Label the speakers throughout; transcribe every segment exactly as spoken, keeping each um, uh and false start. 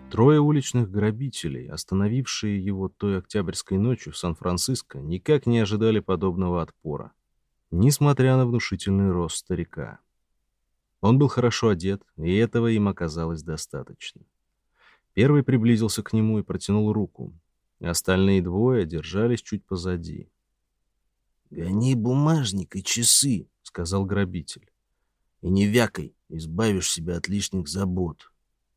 Speaker 1: Трое уличных грабителей, остановившие его той октябрьской ночью в Сан-Франциско, никак не ожидали подобного отпора, несмотря на внушительный рост старика. Он был хорошо одет, и этого им оказалось достаточно. Первый приблизился к нему и протянул руку. Остальные двое держались чуть позади.
Speaker 2: «Гони бумажник и часы», — сказал грабитель. «И не вякай, избавишь себя от лишних забот».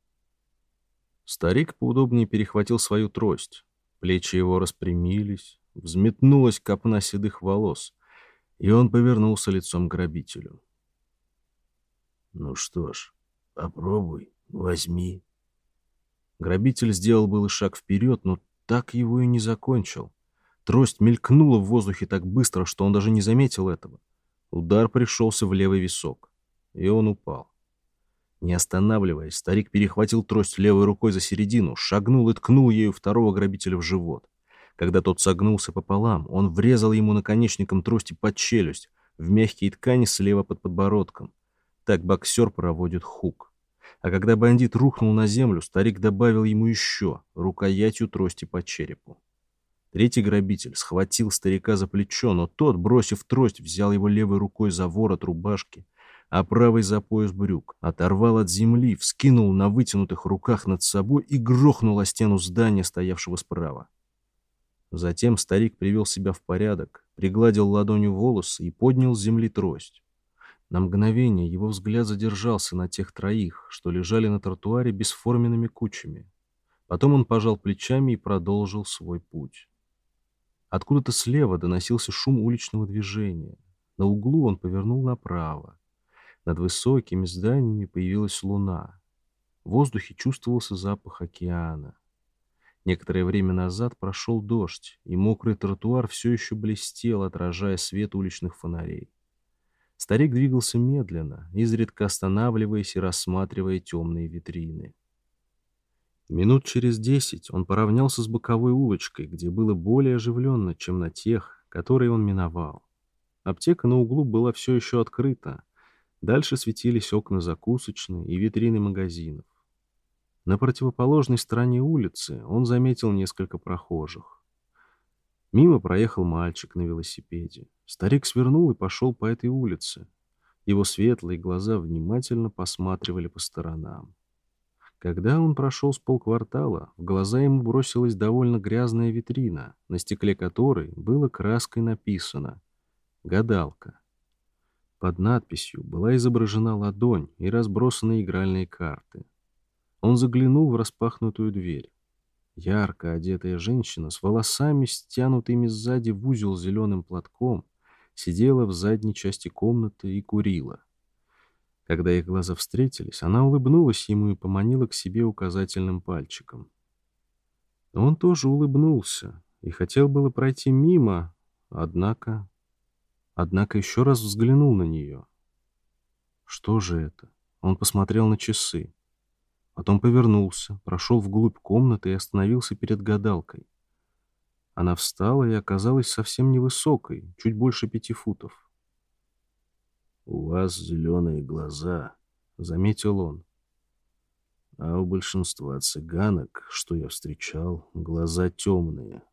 Speaker 1: Старик поудобнее перехватил свою трость. Плечи его распрямились, взметнулась копна седых волос, и он повернулся лицом к грабителю.
Speaker 2: «Ну что ж, попробуй, возьми».
Speaker 1: Грабитель сделал было шаг вперед, но так его и не закончил. Трость мелькнула в воздухе так быстро, что он даже не заметил этого. Удар пришелся в левый висок, и он упал. Не останавливаясь, старик перехватил трость левой рукой за середину, шагнул и ткнул ею второго грабителя в живот. Когда тот согнулся пополам, он врезал ему наконечником трости под челюсть, в мягкие ткани слева под подбородком. Так боксер проводит хук. А когда бандит рухнул на землю, старик добавил ему еще рукоятью трости по черепу. Третий грабитель схватил старика за плечо, но тот, бросив трость, взял его левой рукой за ворот рубашки, а правой за пояс брюк, оторвал от земли, вскинул на вытянутых руках над собой и грохнул о стену здания, стоявшего справа. Затем старик привел себя в порядок, пригладил ладонью волосы и поднял с земли трость. На мгновение его взгляд задержался на тех троих, что лежали на тротуаре бесформенными кучами. Потом он пожал плечами и продолжил свой путь. Откуда-то слева доносился шум уличного движения. На углу он повернул направо. Над высокими зданиями появилась луна. В воздухе чувствовался запах океана. Некоторое время назад прошел дождь, и мокрый тротуар все еще блестел, отражая свет уличных фонарей. Старик двигался медленно, изредка останавливаясь и рассматривая темные витрины. Минут через десять он поравнялся с боковой улочкой, где было более оживленно, чем на тех, которые он миновал. Аптека на углу была все еще открыта. Дальше светились окна закусочной и витрины магазинов. На противоположной стороне улицы он заметил несколько прохожих. Мимо проехал мальчик на велосипеде. Старик свернул и пошел по этой улице. Его светлые глаза внимательно посматривали по сторонам. Когда он прошел с полквартала, в глаза ему бросилась довольно грязная витрина, на стекле которой было краской написано «Гадалка». Под надписью была изображена ладонь и разбросаны игральные карты. Он заглянул в распахнутую дверь. Ярко одетая женщина с волосами, стянутыми сзади в узел зеленым платком, сидела в задней части комнаты и курила. Когда их глаза встретились, она улыбнулась ему и поманила к себе указательным пальчиком. Он тоже улыбнулся и хотел было пройти мимо, однако... Однако еще раз взглянул на нее. Что же это? Он посмотрел на часы. Потом повернулся, прошел вглубь комнаты и остановился перед гадалкой. Она встала и оказалась совсем невысокой, чуть больше пяти футов.
Speaker 2: «У вас зеленые глаза», — заметил он. «А у большинства цыганок, что я встречал, глаза темные».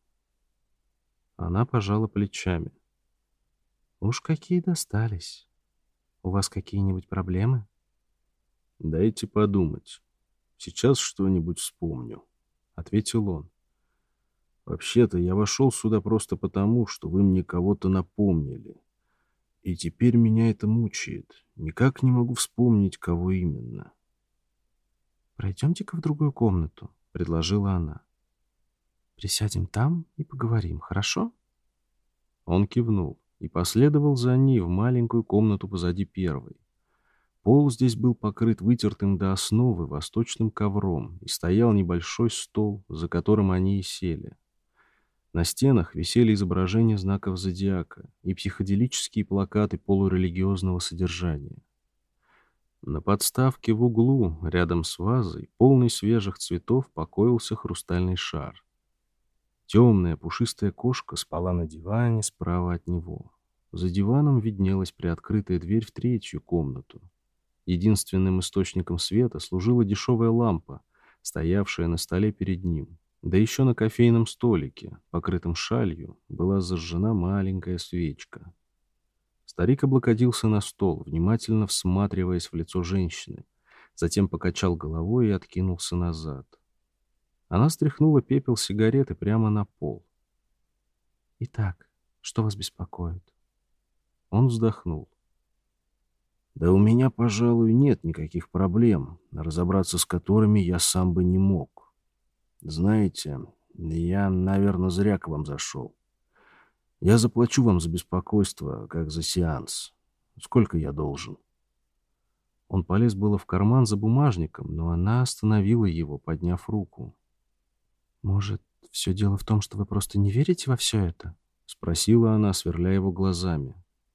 Speaker 1: Она пожала плечами. «Уж какие достались. У вас какие-нибудь проблемы?»
Speaker 2: «Дайте подумать. Сейчас что-нибудь вспомню», — ответил он. «Вообще-то я вошел сюда просто потому, что вы мне кого-то напомнили. И теперь меня это мучает. Никак не могу вспомнить, кого именно».
Speaker 1: «Пройдемте-ка в другую комнату», — предложила она. «Присядем там и поговорим, хорошо?» Он кивнул и последовал за ней в маленькую комнату позади первой. Пол здесь был покрыт вытертым до основы восточным ковром, и стоял небольшой стол, за которым они и сели. На стенах висели изображения знаков зодиака и психоделические плакаты полурелигиозного содержания. На подставке в углу, рядом с вазой, полной свежих цветов, покоился хрустальный шар. Темная пушистая кошка спала на диване справа от него. За диваном виднелась приоткрытая дверь в третью комнату. Единственным источником света служила дешевая лампа, стоявшая на столе перед ним. Да еще на кофейном столике, покрытом шалью, была зажжена маленькая свечка. Старик облокотился на стол, внимательно всматриваясь в лицо женщины, затем покачал головой и откинулся назад. Она стряхнула пепел сигареты прямо на пол. «Итак, что вас беспокоит?» Он вздохнул.
Speaker 2: Да у меня, пожалуй, нет никаких проблем, разобраться с которыми я сам бы не мог. Знаете, я, наверное, зря к вам зашел. Я заплачу вам за беспокойство, как за сеанс. Сколько я должен?»
Speaker 1: Он полез было в карман за бумажником, но она остановила его, подняв руку. «Может, все дело в том, что вы просто не верите во все это?» — спросила она, сверля его глазами.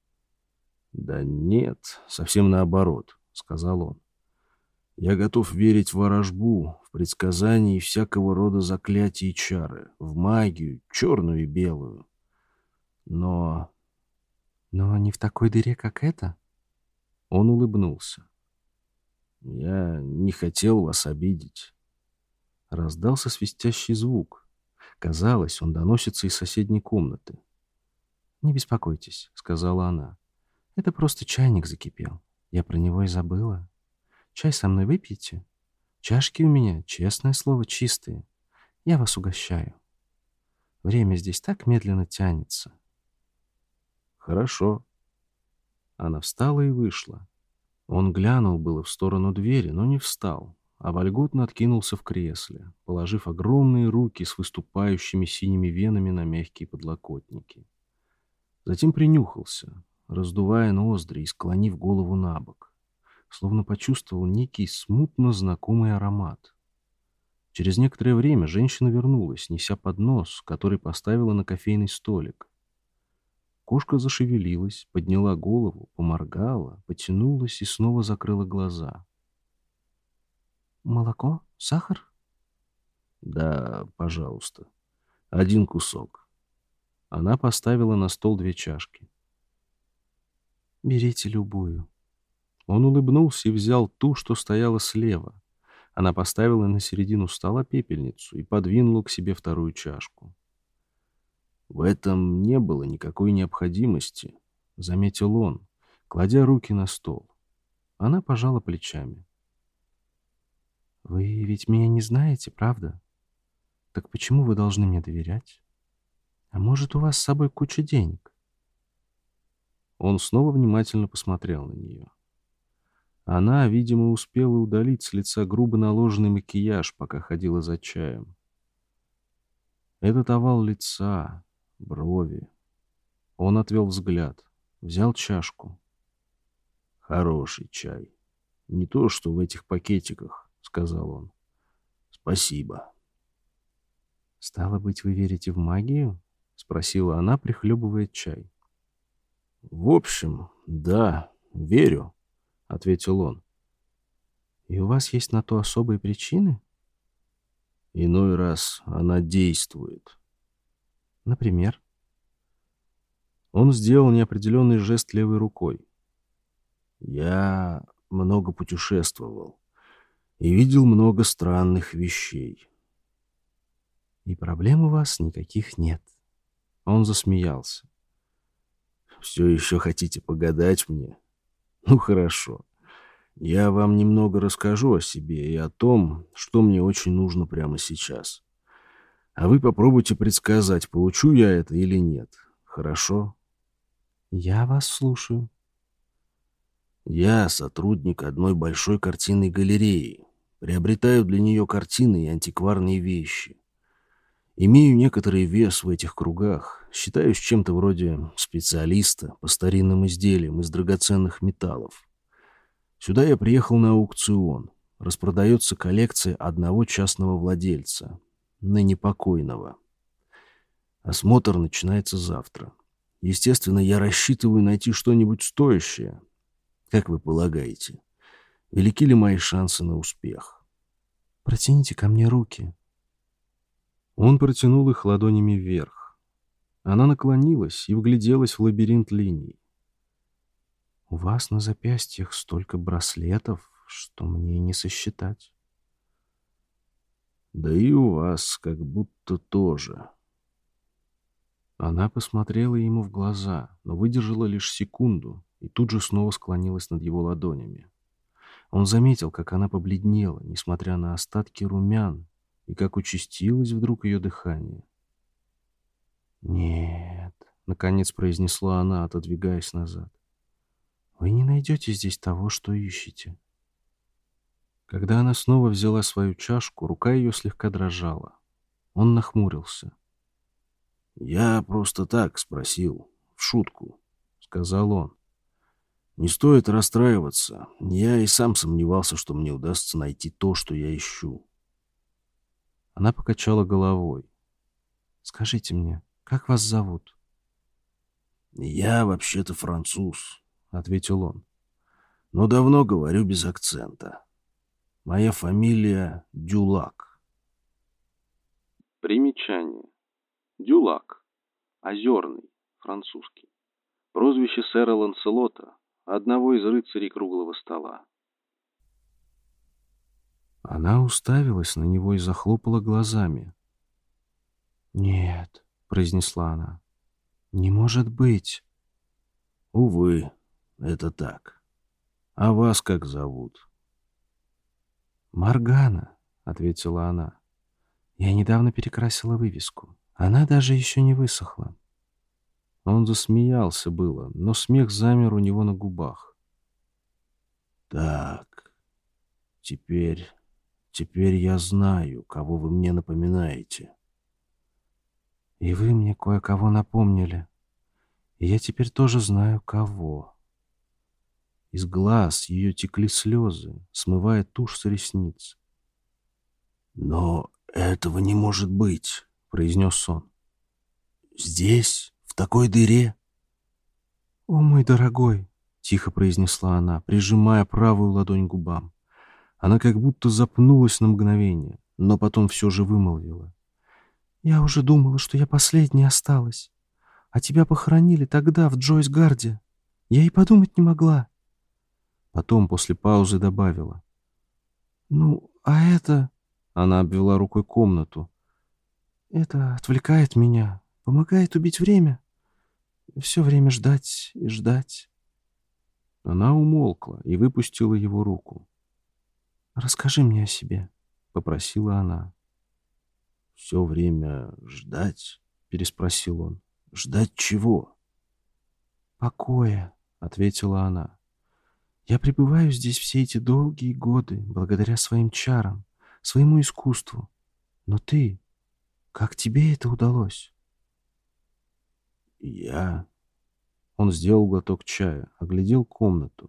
Speaker 2: «Да нет, совсем наоборот», — сказал он. «Я готов верить в ворожбу, в предсказания и всякого рода заклятия и чары, в магию, черную и белую. Но...»
Speaker 1: «Но не в такой дыре, как эта?» Он улыбнулся.
Speaker 2: «Я не хотел вас обидеть».
Speaker 1: Раздался свистящий звук. Казалось, он доносится из соседней комнаты. «Не беспокойтесь», — сказала она. «Это просто чайник закипел. Я про него и забыла. Чай со мной выпьете? Чашки у меня, честное слово, чистые. Я вас угощаю. Время здесь так медленно тянется».
Speaker 2: «Хорошо».
Speaker 1: Она встала и вышла. Он глянул было в сторону двери, но не встал, а вольготно откинулся в кресле, положив огромные руки с выступающими синими венами на мягкие подлокотники. Затем принюхался, раздувая ноздри и склонив голову на бок, словно почувствовал некий смутно знакомый аромат. Через некоторое время женщина вернулась, неся поднос, который поставила на кофейный столик. Кошка зашевелилась, подняла голову, поморгала, потянулась и снова закрыла глаза. «Молоко? Сахар?»
Speaker 2: «Да, пожалуйста. Один кусок».
Speaker 1: Она поставила на стол две чашки. «Берите любую». Он улыбнулся и взял ту, что стояла слева. Она поставила на середину стола пепельницу и подвинула к себе вторую чашку.
Speaker 2: «В этом не было никакой необходимости», — заметил он, кладя руки на стол.
Speaker 1: Она пожала плечами. «Вы ведь меня не знаете, правда? Так почему вы должны мне доверять? А может, у вас с собой куча денег?» Он снова внимательно посмотрел на нее. Она, видимо, успела удалить с лица грубо наложенный макияж, пока ходила за чаем. Этот овал лица, брови. Он отвел взгляд, взял чашку.
Speaker 2: «Хороший чай. Не то, что в этих пакетиках», — сказал он. «Спасибо».
Speaker 1: «Стало быть, вы верите в магию?» — спросила она, прихлебывая чай.
Speaker 2: «В общем, да, верю», — ответил он.
Speaker 1: «И у вас есть на то особые причины?»
Speaker 2: «Иной раз она действует».
Speaker 1: «Например?» Он сделал неопределенный жест левой рукой.
Speaker 2: «Я много путешествовал и видел много странных вещей».
Speaker 1: «И проблем у вас никаких нет». Он засмеялся.
Speaker 2: «Все еще хотите погадать мне? Ну, хорошо. Я вам немного расскажу о себе и о том, что мне очень нужно прямо сейчас. А вы попробуйте предсказать, получу я это или нет. Хорошо?»
Speaker 1: «Я вас слушаю».
Speaker 2: «Я сотрудник одной большой картинной галереи. Приобретаю для нее картины и антикварные вещи. Имею некоторый вес в этих кругах. Считаюсь чем-то вроде специалиста по старинным изделиям из драгоценных металлов. Сюда я приехал на аукцион. Распродается коллекция одного частного владельца, ныне покойного. Осмотр начинается завтра. Естественно, я рассчитываю найти что-нибудь стоящее. Как вы полагаете, велики ли мои шансы на успех?»
Speaker 1: «Протяните ко мне руки». Он протянул их ладонями вверх. Она наклонилась и вгляделась в лабиринт линий. «У вас на запястьях столько браслетов, что мне не сосчитать».
Speaker 2: Да и у вас как будто тоже.
Speaker 1: Она посмотрела ему в глаза, но выдержала лишь секунду и тут же снова склонилась над его ладонями. Он заметил, как она побледнела, несмотря на остатки румян, и как участилось вдруг ее дыхание. «Нет», — наконец произнесла она, отодвигаясь назад. «Вы не найдете здесь того, что ищете». Когда она снова взяла свою чашку, рука ее слегка дрожала. Он нахмурился.
Speaker 2: «Я просто так спросил, в шутку», — сказал он. «Не стоит расстраиваться. Я и сам сомневался, что мне удастся найти то, что я ищу».
Speaker 1: Она покачала головой. «Скажите мне, как вас зовут?»
Speaker 2: «Я вообще-то француз», — ответил он. «Но давно говорю без акцента. Моя фамилия Дюлак».
Speaker 1: Примечание. Дюлак. Озерный. Французский. Прозвище сэра Ланселота, одного из рыцарей круглого стола. Она уставилась на него и захлопала глазами. «Нет», — произнесла она, — «не может быть».
Speaker 2: «Увы, это так. А вас как зовут?»
Speaker 1: «Моргана», — ответила она. «Я недавно перекрасила вывеску. Она даже еще не высохла». Он засмеялся было, но смех замер у него на губах.
Speaker 2: «Так, теперь, теперь я знаю, кого вы мне напоминаете».
Speaker 1: «И вы мне кое-кого напомнили. И я теперь тоже знаю, кого». Из глаз ее текли слезы, смывая тушь с ресниц.
Speaker 2: «Но этого не может быть», — произнес он. «Здесь, в такой дыре?»
Speaker 1: «О, мой дорогой», — тихо произнесла она, прижимая правую ладонь к губам. Она как будто запнулась на мгновение, но потом все же вымолвила. «Я уже думала, что я последней осталась. А тебя похоронили тогда, в Джойс-Гарде. Я и подумать не могла». Потом, после паузы, добавила. «Ну, а это...» — она обвела рукой комнату. «Это отвлекает меня, помогает убить время. Все время ждать и ждать». Она умолкла и выпустила его руку. «Расскажи мне о себе», — попросила она.
Speaker 2: «Все время ждать?» — переспросил он. «Ждать чего?»
Speaker 1: «Покоя», — ответила она. «Я пребываю здесь все эти долгие годы благодаря своим чарам, своему искусству. Но ты, как тебе это удалось?»
Speaker 2: «Я...»
Speaker 1: Он сделал глоток чая, оглядел комнату.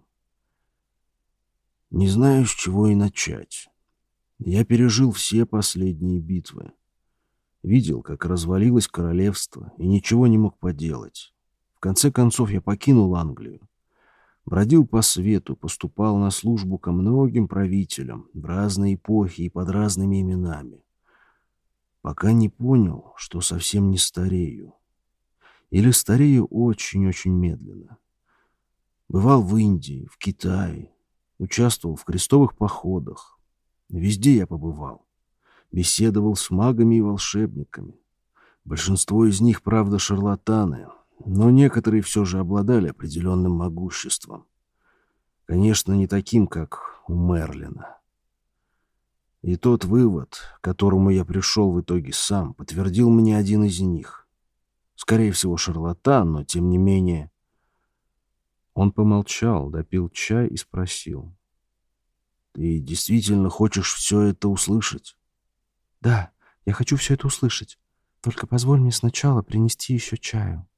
Speaker 2: «Не знаю, с чего и начать. Я пережил все последние битвы. Видел, как развалилось королевство, и ничего не мог поделать. В конце концов я покинул Англию. Бродил по свету, поступал на службу ко многим правителям в разные эпохи и под разными именами. Пока не понял, что совсем не старею. Или старею очень-очень медленно. Бывал в Индии, в Китае, участвовал в крестовых походах. Везде я побывал. Беседовал с магами и волшебниками. Большинство из них, правда, шарлатаны, но некоторые все же обладали определенным могуществом. Конечно, не таким, как у Мерлина. И тот вывод, к которому я пришел в итоге сам, подтвердил мне один из них. Скорее всего, шарлатан, но тем не менее...
Speaker 1: Он помолчал, допил чай и спросил.
Speaker 2: «Ты действительно хочешь все это услышать?»
Speaker 1: «Да, я хочу все это услышать. Только позволь мне сначала принести еще чаю».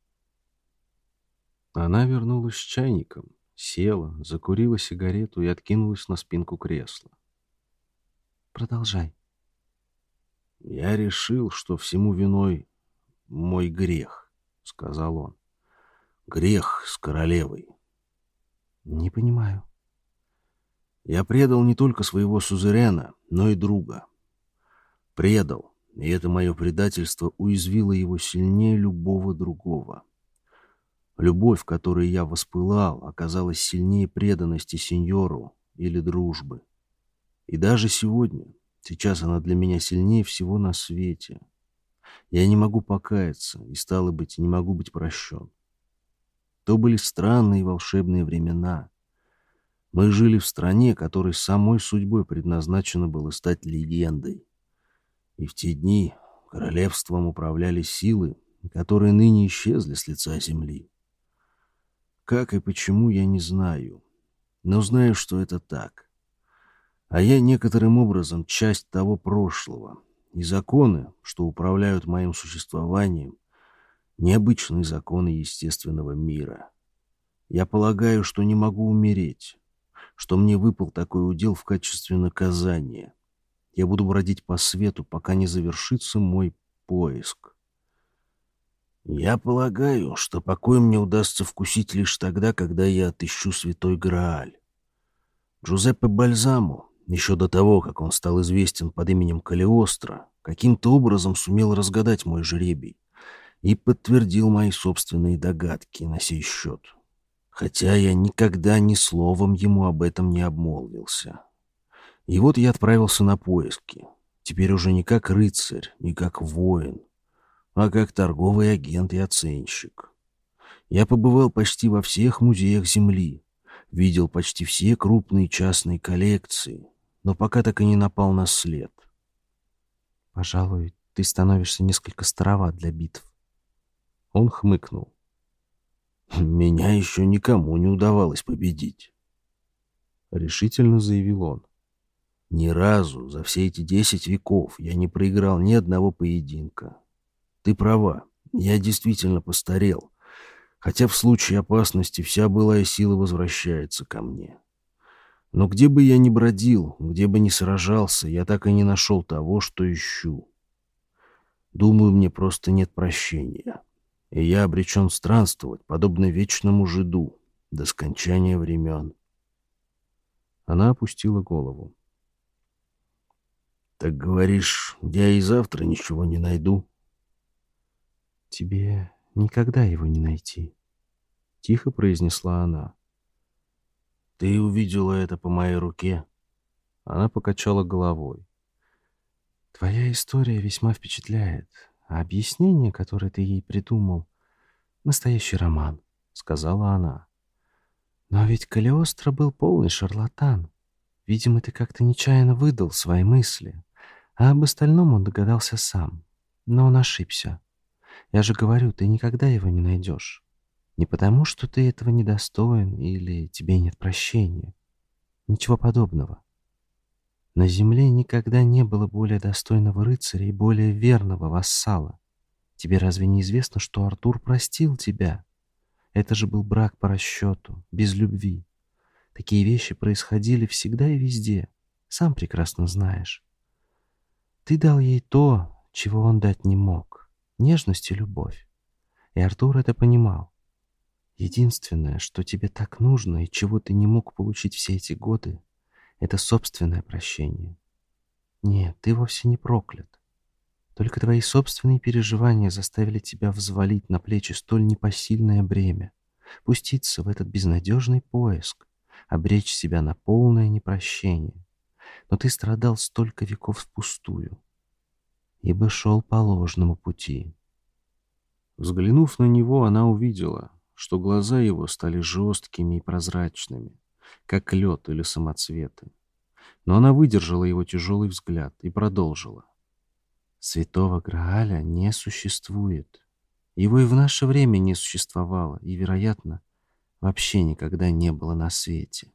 Speaker 1: Она вернулась с чайником, села, закурила сигарету и откинулась на спинку кресла. «Продолжай».
Speaker 2: «Я решил, что всему виной мой грех», — сказал он. «Грех с королевой».
Speaker 1: «Не понимаю».
Speaker 2: «Я предал не только своего сюзерена, но и друга. Предал, и это мое предательство уязвило его сильнее любого другого. Любовь, которой я воспылал, оказалась сильнее преданности сеньору или дружбы. И даже сегодня, Сейчас она для меня сильнее всего на свете. Я не могу покаяться, и, стало быть, не могу быть прощен. То были странные и волшебные времена. Мы жили в стране, которой самой судьбой предназначено было стать легендой. И в те дни королевством управляли силы, которые ныне исчезли с лица земли. Как и почему, я не знаю, но знаю, что это так. А я некоторым образом часть того прошлого, и законы, что управляют моим существованием, необычные законы естественного мира. Я полагаю, что не могу умереть, что мне выпал такой удел в качестве наказания. Я буду бродить по свету, пока не завершится мой поиск. Я полагаю, что покой мне удастся вкусить лишь тогда, когда я отыщу святой Грааль. Джузеппе Бальзамо, еще до того, как он стал известен под именем Калиостро, каким-то образом сумел разгадать мой жребий и подтвердил мои собственные догадки на сей счет, хотя я никогда ни словом ему об этом не обмолвился. И вот я отправился на поиски, теперь уже не как рыцарь, не как воин, а как торговый агент и оценщик. Я побывал почти во всех музеях Земли, видел почти все крупные частные коллекции, но пока так и не напал на след.
Speaker 1: Пожалуй, ты становишься несколько староват для битв. Он хмыкнул.
Speaker 2: Меня еще никому не удавалось победить, решительно заявил он. Ни разу за все эти десять веков я не проиграл ни одного поединка. Ты права, я действительно постарел, хотя в случае опасности вся былая сила возвращается ко мне. Но где бы я ни бродил, где бы ни сражался, я так и не нашел того, что ищу. Думаю, мне просто нет прощения, и я обречен странствовать, подобно вечному жиду, до скончания времен.
Speaker 1: Она опустила голову.
Speaker 2: Так говоришь, я и завтра ничего не найду?
Speaker 1: Тебе никогда его не найти, тихо произнесла она.
Speaker 2: Ты увидела это по моей руке?
Speaker 1: Она покачала головой. Твоя история весьма впечатляет, а объяснение, которое ты ей придумал, настоящий роман, сказала она. Но ведь Калиостро был полный шарлатан. Видимо, ты как-то нечаянно выдал свои мысли, а об остальном он догадался сам. Но он ошибся. Я же говорю, ты никогда его не найдешь. Не потому, что ты этого недостоин или тебе нет прощения. Ничего подобного. На земле никогда не было более достойного рыцаря и более верного вассала. Тебе разве не известно, что Артур простил тебя? Это же был брак по расчету, без любви. Такие вещи происходили всегда и везде. Сам прекрасно знаешь. Ты дал ей то, чего он дать не мог. Нежность и любовь. И Артур это понимал. Единственное, что тебе так нужно и чего ты не мог получить все эти годы, это собственное прощение. Нет, ты вовсе не проклят. Только твои собственные переживания заставили тебя взвалить на плечи столь непосильное бремя, пуститься в этот безнадежный поиск, обречь себя на полное непрощение. Но ты страдал столько веков впустую, ибо шел по ложному пути.
Speaker 2: Взглянув на него, она увидела, что глаза его стали жесткими и прозрачными, как лед или самоцветы. Но она выдержала его тяжелый взгляд и продолжила.
Speaker 1: Святого Грааля не существует. Его и в наше время не существовало, и, вероятно, вообще никогда не было на свете.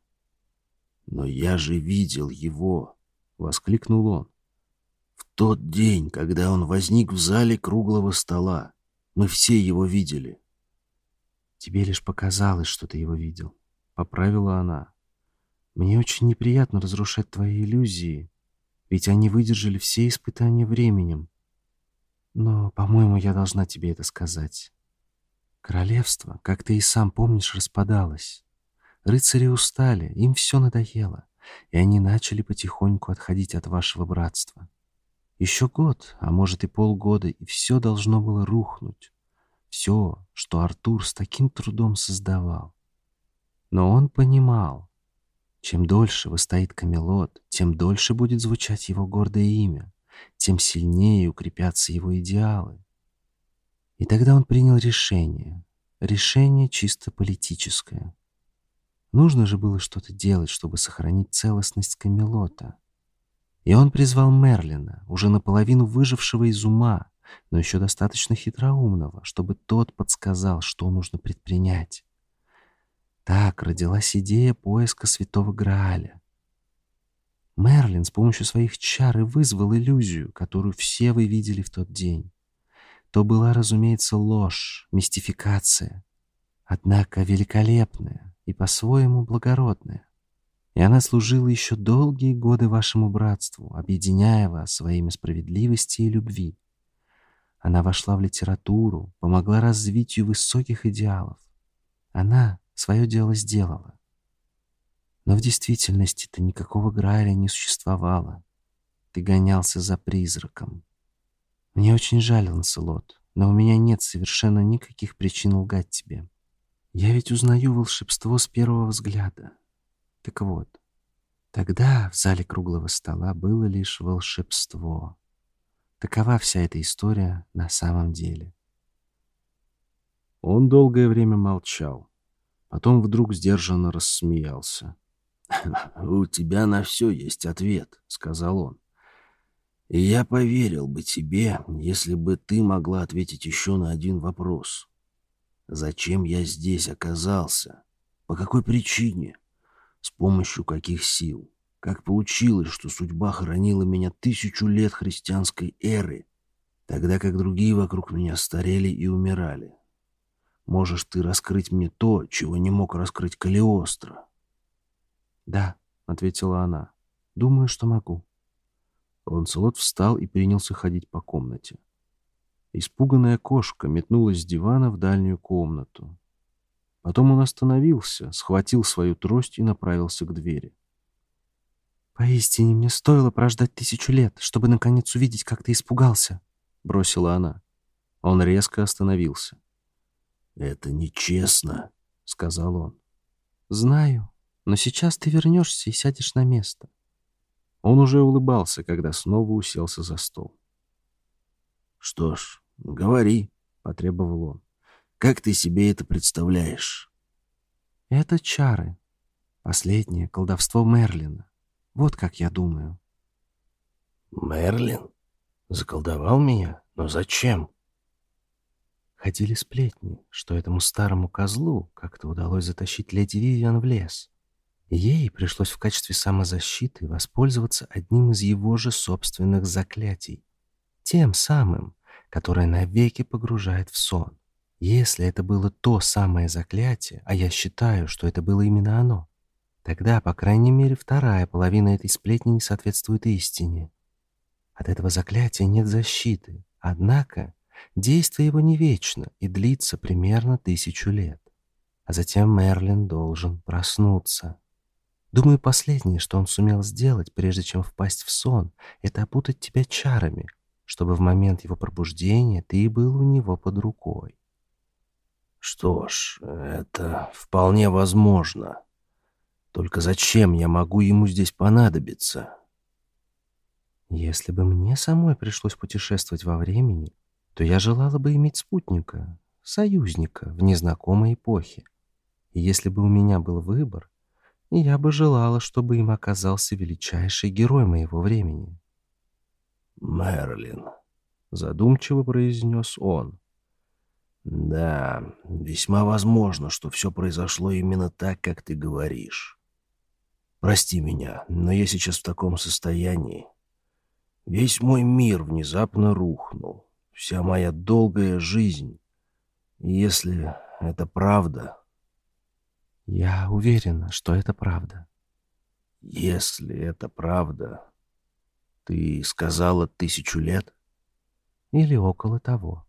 Speaker 2: «Но я же видел его!» — воскликнул он. «В тот день, когда он возник в зале круглого стола, мы все его видели».
Speaker 1: «Тебе лишь показалось, что ты его видел», — поправила она. «Мне очень неприятно разрушать твои иллюзии, ведь они выдержали все испытания временем. Но, по-моему, я должна тебе это сказать. Королевство, как ты и сам помнишь, распадалось. Рыцари устали, им все надоело, и они начали потихоньку отходить от вашего братства. Еще год, а может и полгода, и все должно было рухнуть. Все, что Артур с таким трудом создавал. Но он понимал,
Speaker 3: Чем дольше выстоит Камелот, тем дольше будет звучать его гордое имя, тем сильнее укрепятся его идеалы. И тогда он принял решение. Решение чисто политическое. Нужно же было что-то делать, чтобы сохранить целостность Камелота. И он призвал Мерлина, уже наполовину выжившего из ума, но еще достаточно хитроумного, чтобы тот подсказал, что нужно предпринять. Так родилась идея поиска Святого Грааля. Мерлин с помощью своих чар и вызвал иллюзию, которую все вы видели в тот день. То была, разумеется, ложь, мистификация, однако великолепная и по-своему благородная. И она служила еще долгие годы вашему братству, объединяя вас во имя справедливости и любви. Она вошла в литературу, помогла развитию высоких идеалов. Она свое дело сделала. Но в действительности-то никакого Грааля не существовало. Ты гонялся за призраком. Мне очень жаль, Ланселот, но у меня нет совершенно никаких причин лгать тебе. Я ведь узнаю волшебство с первого взгляда. Так вот, тогда в зале круглого стола было лишь волшебство. Такова вся эта история на самом деле.
Speaker 1: Он долгое время молчал. Потом вдруг сдержанно рассмеялся.
Speaker 2: «У тебя на все есть ответ», — сказал он. «И я поверил бы тебе, если бы ты могла ответить еще на один вопрос. Зачем я здесь оказался? По какой причине? С помощью каких сил? Как получилось, что судьба хранила меня тысячу лет христианской эры, тогда как другие вокруг меня старели и умирали? Можешь ты раскрыть мне то, чего не мог раскрыть Калиостро?»
Speaker 3: «Да», — ответила она, — «думаю, что могу».
Speaker 1: Ланселот встал и принялся ходить по комнате. Испуганная кошка метнулась с дивана в дальнюю комнату. Потом он остановился, схватил свою трость и направился к двери.
Speaker 3: «Поистине мне стоило прождать тысячу лет, чтобы наконец увидеть, как ты испугался», — бросила она.
Speaker 1: Он резко остановился.
Speaker 2: «Это нечестно», — сказал он.
Speaker 3: «Знаю, но сейчас ты вернешься и сядешь на место».
Speaker 1: Он уже улыбался, когда снова уселся за стол.
Speaker 2: «Что ж, говори», — потребовал он. «Как ты себе это представляешь?»
Speaker 3: «Это чары. Последнее колдовство Мерлина. Вот как я думаю».
Speaker 2: «Мерлин? Заколдовал меня? Но зачем?»
Speaker 3: Ходили сплетни, что этому старому козлу как-то удалось затащить леди Вивиан в лес. Ей пришлось в качестве самозащиты воспользоваться одним из его же собственных заклятий. Тем самым, которое навеки погружает в сон. Если это было то самое заклятие, а я считаю, что это было именно оно, тогда, по крайней мере, вторая половина этой сплетни не соответствует истине. От этого заклятия нет защиты, однако действие его не вечно и длится примерно тысячу лет. А затем Мерлин должен проснуться. Думаю, последнее, что он сумел сделать, прежде чем впасть в сон, это опутать тебя чарами, чтобы в момент его пробуждения ты был у него под рукой.
Speaker 2: «Что ж, это вполне возможно. Только зачем я могу ему здесь понадобиться?»
Speaker 3: Если бы мне самой пришлось путешествовать во времени, то я желала бы иметь спутника, союзника в незнакомой эпохе. И если бы у меня был выбор, я бы желала, чтобы им оказался величайший герой моего времени.
Speaker 2: «Мерлин»,
Speaker 1: — задумчиво произнес он.
Speaker 2: «Да, весьма возможно, что все произошло именно так, как ты говоришь. Прости меня, но я сейчас в таком состоянии. Весь мой мир внезапно рухнул, вся моя долгая жизнь. И если это правда...»
Speaker 3: Я уверена, что это правда.
Speaker 2: «Если это правда, ты сказала тысячу лет?»
Speaker 3: Или около того.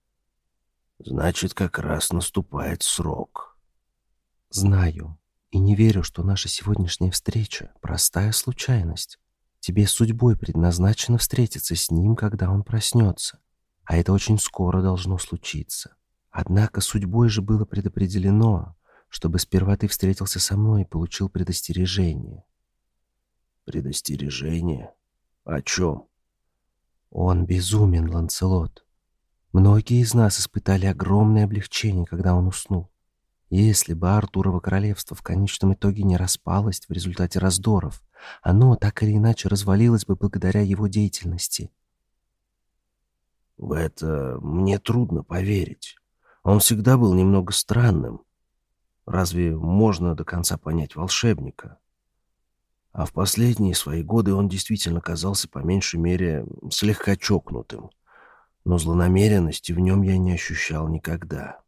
Speaker 2: «Значит, как раз наступает срок».
Speaker 3: Знаю и не верю, что наша сегодняшняя встреча — простая случайность. Тебе судьбой предназначено встретиться с ним, когда он проснется. А это очень скоро должно случиться. Однако судьбой же было предопределено, чтобы сперва ты встретился со мной и получил предостережение».
Speaker 2: «Предостережение? О чем?»
Speaker 3: «Он безумен, Ланселот. Многие из нас испытали огромное облегчение, когда он уснул. Если бы Артурово королевство в конечном итоге не распалось в результате раздоров, оно так или иначе развалилось бы благодаря его деятельности».
Speaker 2: «В это мне трудно поверить. Он всегда был немного странным. Разве можно до конца понять волшебника? А в последние свои годы он действительно казался по меньшей мере слегка чокнутым. Но злонамеренности в нем я не ощущал никогда».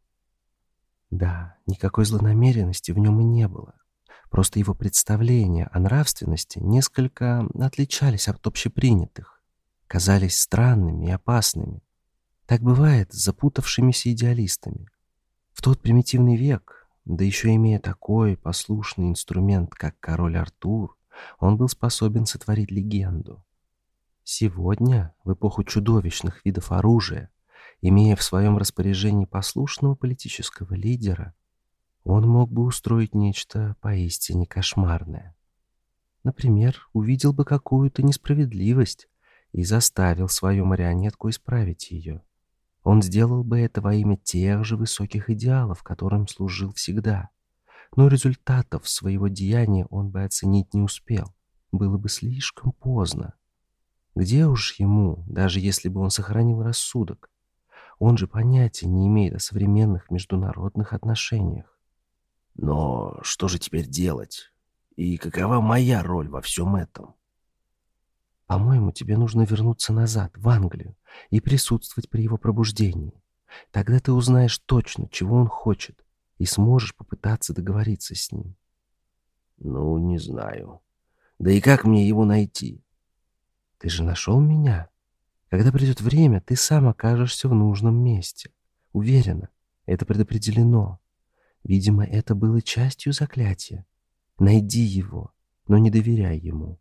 Speaker 3: Да, никакой злонамеренности в нем и не было. Просто его представления о нравственности несколько отличались от общепринятых, казались странными и опасными. Так бывает с запутавшимися идеалистами. В тот примитивный век, да еще имея такой послушный инструмент, как король Артур, он был способен сотворить легенду. Сегодня, в эпоху чудовищных видов оружия, имея в своем распоряжении послушного политического лидера, он мог бы устроить нечто поистине кошмарное. Например, увидел бы какую-то несправедливость и заставил свою марионетку исправить ее. Он сделал бы это во имя тех же высоких идеалов, которым служил всегда. Но результатов своего деяния он бы оценить не успел. Было бы слишком поздно. Где уж ему, даже если бы он сохранил рассудок? Он же понятия не имеет о современных международных отношениях.
Speaker 2: «Но что же теперь делать? И какова моя роль во всем этом?»
Speaker 3: По-моему, тебе нужно вернуться назад, в Англию, и присутствовать при его пробуждении. Тогда ты узнаешь точно, чего он хочет, и сможешь попытаться договориться с ним».
Speaker 2: «Ну, не знаю. Да и как мне его найти?»
Speaker 3: «Ты же нашел меня. Когда придет время, ты сам окажешься в нужном месте. Уверена, это предопределено. Видимо, это было частью заклятия. Найди его, но не доверяй ему».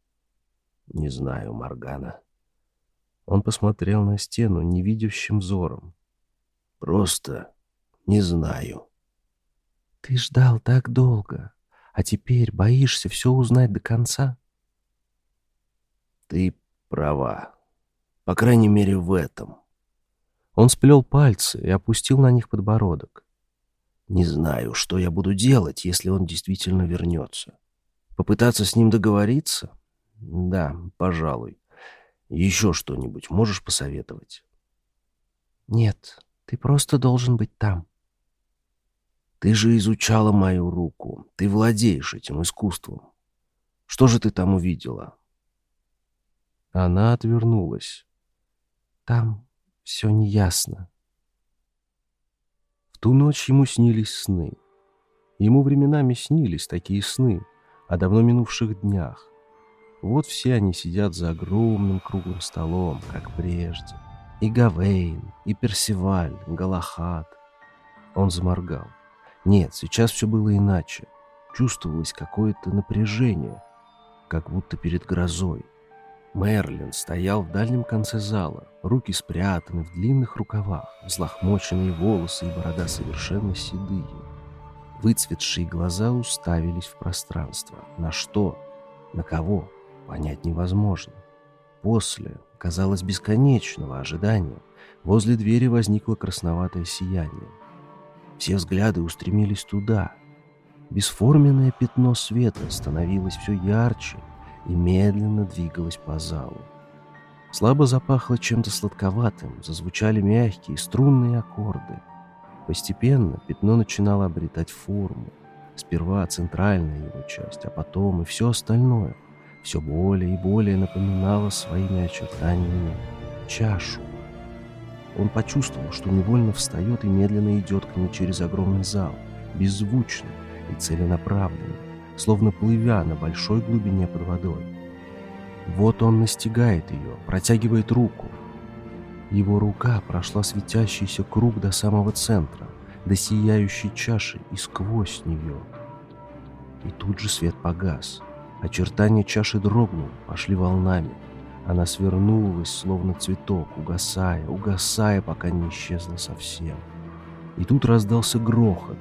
Speaker 2: «Не знаю, Моргана».
Speaker 3: Он посмотрел на стену невидящим взором.
Speaker 2: «Просто не знаю».
Speaker 3: «Ты ждал так долго, а теперь боишься все узнать до конца?»
Speaker 2: «Ты права. По крайней мере, в этом».
Speaker 3: Он сплел пальцы и опустил на них подбородок.
Speaker 2: «Не знаю, что я буду делать, если он действительно вернется. Попытаться с ним договориться? Да, пожалуй. Еще что-нибудь можешь посоветовать?»
Speaker 3: «Нет, ты просто должен быть там».
Speaker 2: «Ты же изучала мою руку. Ты владеешь этим искусством. Что же ты там увидела?»
Speaker 3: Она отвернулась. «Там все неясно». В ту ночь ему снились сны. Ему временами снились такие сны о давно минувших днях. Вот все они сидят за огромным круглым столом, как прежде. И Гавейн, и Персиваль, Галахад. Он заморгал. Нет, сейчас все было иначе. Чувствовалось какое-то напряжение, как будто перед грозой. Мерлин стоял в дальнем конце зала, руки спрятаны в длинных рукавах, взлохмоченные волосы и борода совершенно седые. Выцветшие глаза уставились в пространство. На что? На кого? Понять невозможно. После, казалось, бесконечного ожидания, возле двери возникло красноватое сияние. Все взгляды устремились туда. Бесформенное пятно света становилось все ярче и медленно двигалось по залу. Слабо запахло чем-то сладковатым, зазвучали мягкие струнные аккорды. Постепенно пятно начинало обретать форму. Сперва центральная его часть, а потом и все остальное все более и более напоминало своими очертаниями чашу. Он почувствовал, что невольно встает и медленно идет к ней через огромный зал, беззвучно и целенаправленно, словно плывя на большой глубине под водой. Вот он настигает ее, протягивает руку. Его рука прошла светящийся круг до самого центра, до сияющей чаши и сквозь нее. И тут же свет погас. Очертания чаши дрогнули, пошли волнами. Она свернулась, словно цветок, угасая, угасая, пока не исчезла совсем. И тут раздался грохот.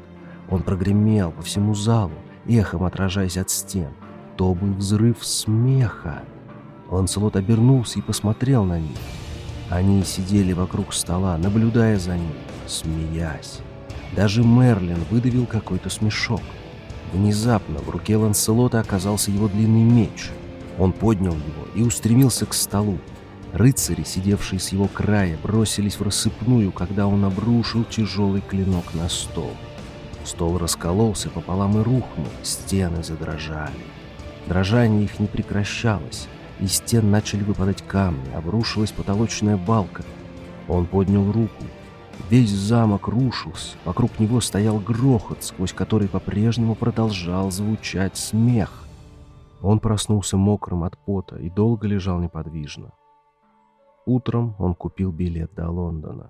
Speaker 3: Он прогремел по всему залу, эхом отражаясь от стен. То был взрыв смеха. Ланселот обернулся и посмотрел на них. Они сидели вокруг стола, наблюдая за ним, смеясь. Даже Мерлин выдавил какой-то смешок. Внезапно в руке Ланселота оказался его длинный меч. Он поднял его и устремился к столу. Рыцари, сидевшие с его края, бросились в рассыпную, когда он обрушил тяжелый клинок на стол. Стол раскололся пополам и рухнул, стены задрожали. Дрожание их не прекращалось. Из стен начали выпадать камни, обрушилась потолочная балка. Он поднял руку. Весь замок рушился, вокруг него стоял грохот, сквозь который по-прежнему продолжал звучать смех. Он проснулся мокрым от пота и долго лежал неподвижно. Утром он купил билет до Лондона.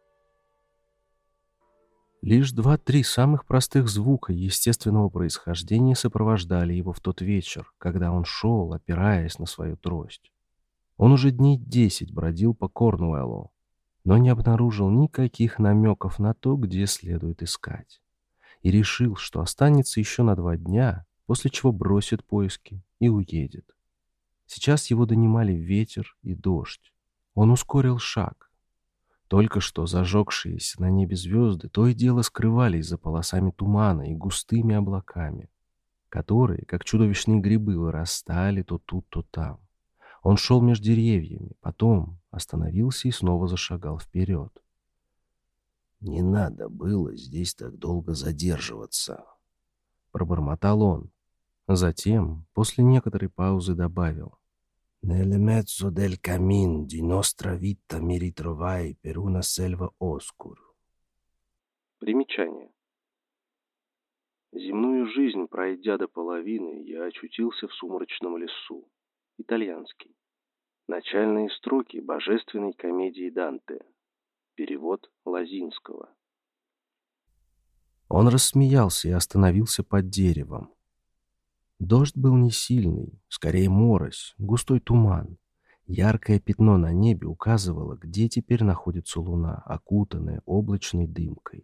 Speaker 3: Лишь два-три самых простых звука естественного происхождения сопровождали его в тот вечер, когда он шел, опираясь на свою трость. Он уже дней десять бродил по Корнуэллу, но не обнаружил никаких намеков на то, где следует искать, и решил, что останется еще на два дня, после чего бросит поиски и уедет. Сейчас его донимали ветер и дождь. Он ускорил шаг. Только что зажегшиеся на небе звезды то и дело скрывались за полосами тумана и густыми облаками, которые, как чудовищные грибы, вырастали то тут, то там. Он шел между деревьями, потом остановился и снова зашагал вперед.
Speaker 2: «Не надо было здесь так долго задерживаться»,
Speaker 3: — пробормотал он. Затем, после некоторой паузы, добавил:
Speaker 2: «Nel mezzo del cammin di nostra vita mi ritrovai per una selva oscura».
Speaker 1: Примечание. Земную жизнь, пройдя до половины, я очутился в сумрачном лесу. Итальянский. Начальные строки божественной комедии Данте. Перевод Лозинского.
Speaker 3: Он рассмеялся и остановился под деревом. Дождь был не сильный, скорее морось, густой туман. Яркое пятно на небе указывало, где теперь находится луна, окутанная облачной дымкой.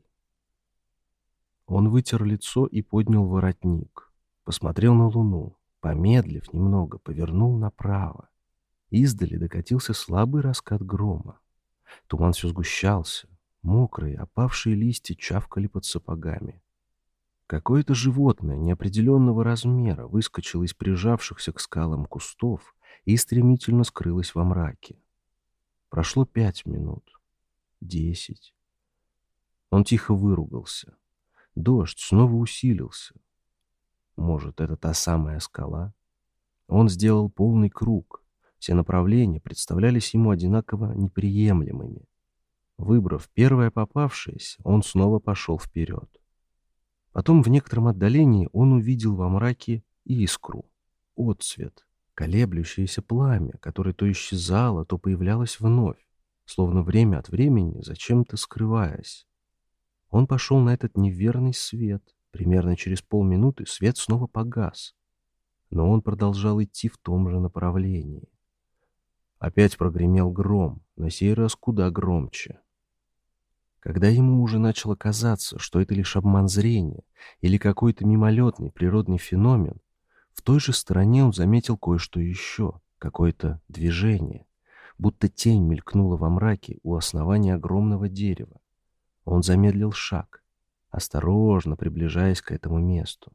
Speaker 3: Он вытер лицо и поднял воротник. Посмотрел на луну. Помедлив немного, повернул направо. Издали докатился слабый раскат грома. Туман все сгущался. Мокрые, опавшие листья чавкали под сапогами. Какое-то животное неопределенного размера выскочило из прижавшихся к скалам кустов и стремительно скрылось во мраке. Прошло пять минут. Десять. Он тихо выругался. Дождь снова усилился. Может, это та самая скала? Он сделал полный круг. Все направления представлялись ему одинаково неприемлемыми. Выбрав первое попавшееся, он снова пошел вперед. Потом в некотором отдалении он увидел во мраке искру, отцвет, колеблющееся пламя, которое то исчезало, то появлялось вновь, словно время от времени зачем-то скрываясь. Он пошел на этот неверный свет. Примерно через полминуты свет снова погас, но он продолжал идти в том же направлении. Опять прогремел гром, на сей раз куда громче. Когда ему уже начало казаться, что это лишь обман зрения или какой-то мимолетный природный феномен, в той же стороне он заметил кое-что еще, какое-то движение, будто тень мелькнула во мраке у основания огромного дерева. Он замедлил шаг, осторожно приближаясь к этому месту.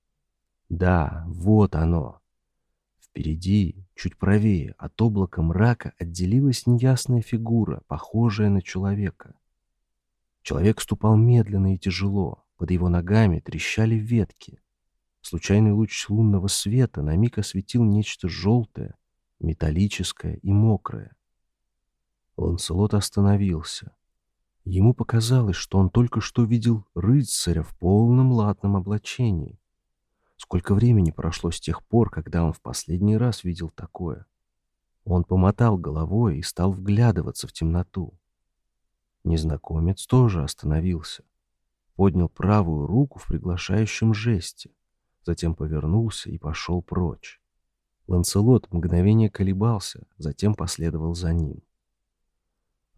Speaker 3: Да, вот оно. Впереди, чуть правее, от облака мрака отделилась неясная фигура, похожая на человека. Человек ступал медленно и тяжело, под его ногами трещали ветки. Случайный луч лунного света на миг осветил нечто желтое, металлическое и мокрое. Ланселот остановился. Ему показалось, что он только что видел рыцаря в полном латном облачении. Сколько времени прошло с тех пор, когда он в последний раз видел такое? Он помотал головой и стал вглядываться в темноту. Незнакомец тоже остановился, поднял правую руку в приглашающем жесте, затем повернулся и пошел прочь. Ланселот мгновение колебался, затем последовал за ним.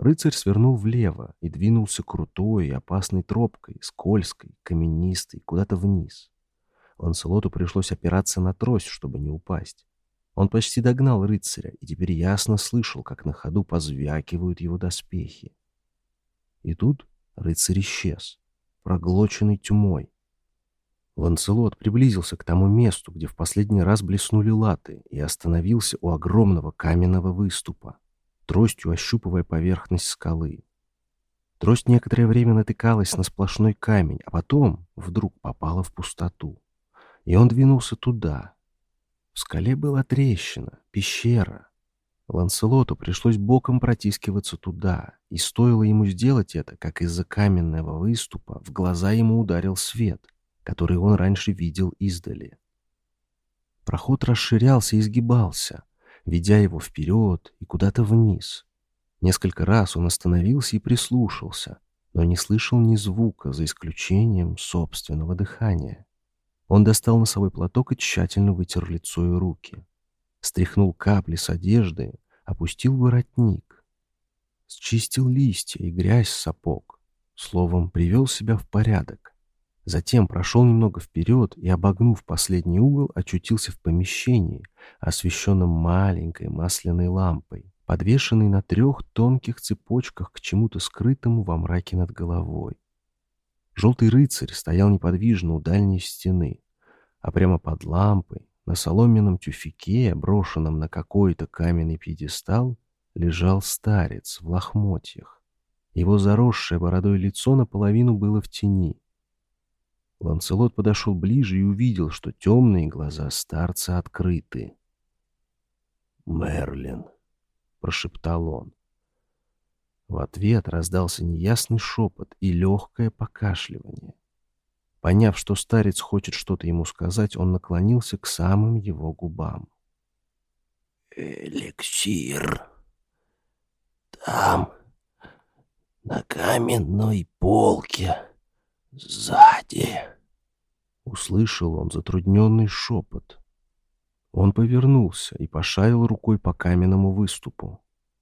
Speaker 3: Рыцарь свернул влево и двинулся крутой и опасной тропкой, скользкой, каменистой, куда-то вниз. Ланселоту пришлось опираться на трость, чтобы не упасть. Он почти догнал рыцаря и теперь ясно слышал, как на ходу позвякивают его доспехи. И тут рыцарь исчез, проглоченный тьмой. Ланселот приблизился к тому месту, где в последний раз блеснули латы, и остановился у огромного каменного выступа, тростью ощупывая поверхность скалы. Трость некоторое время натыкалась на сплошной камень, а потом вдруг попала в пустоту. И он двинулся туда. В скале была трещина, пещера. Ланселоту пришлось боком протискиваться туда, и стоило ему сделать это, как из-за каменного выступа в глаза ему ударил свет, который он раньше видел издали. Проход расширялся и изгибался, ведя его вперед и куда-то вниз. Несколько раз он остановился и прислушался, но не слышал ни звука, за исключением собственного дыхания. Он достал носовой платок и тщательно вытер лицо и руки. Стряхнул капли с одежды, опустил воротник. Счистил листья и грязь с сапог. Словом, привел себя в порядок. Затем прошел немного вперед и, обогнув последний угол, очутился в помещении, освещенном маленькой масляной лампой, подвешенной на трех тонких цепочках к чему-то скрытому во мраке над головой. Желтый рыцарь стоял неподвижно у дальней стены, а прямо под лампой, на соломенном тюфяке, брошенном на какой-то каменный пьедестал, лежал старец в лохмотьях. Его заросшее бородой лицо наполовину было в тени. Ланселот подошел ближе и увидел, что темные глаза старца открыты. «Мерлин», — прошептал он. В ответ раздался неясный шепот и легкое покашливание. Поняв, что старец хочет что-то ему сказать, он наклонился к самым его губам. «Эликсир. Там, на каменной полке, сзади», — услышал он затрудненный шепот. Он повернулся и пошарил рукой по каменному выступу.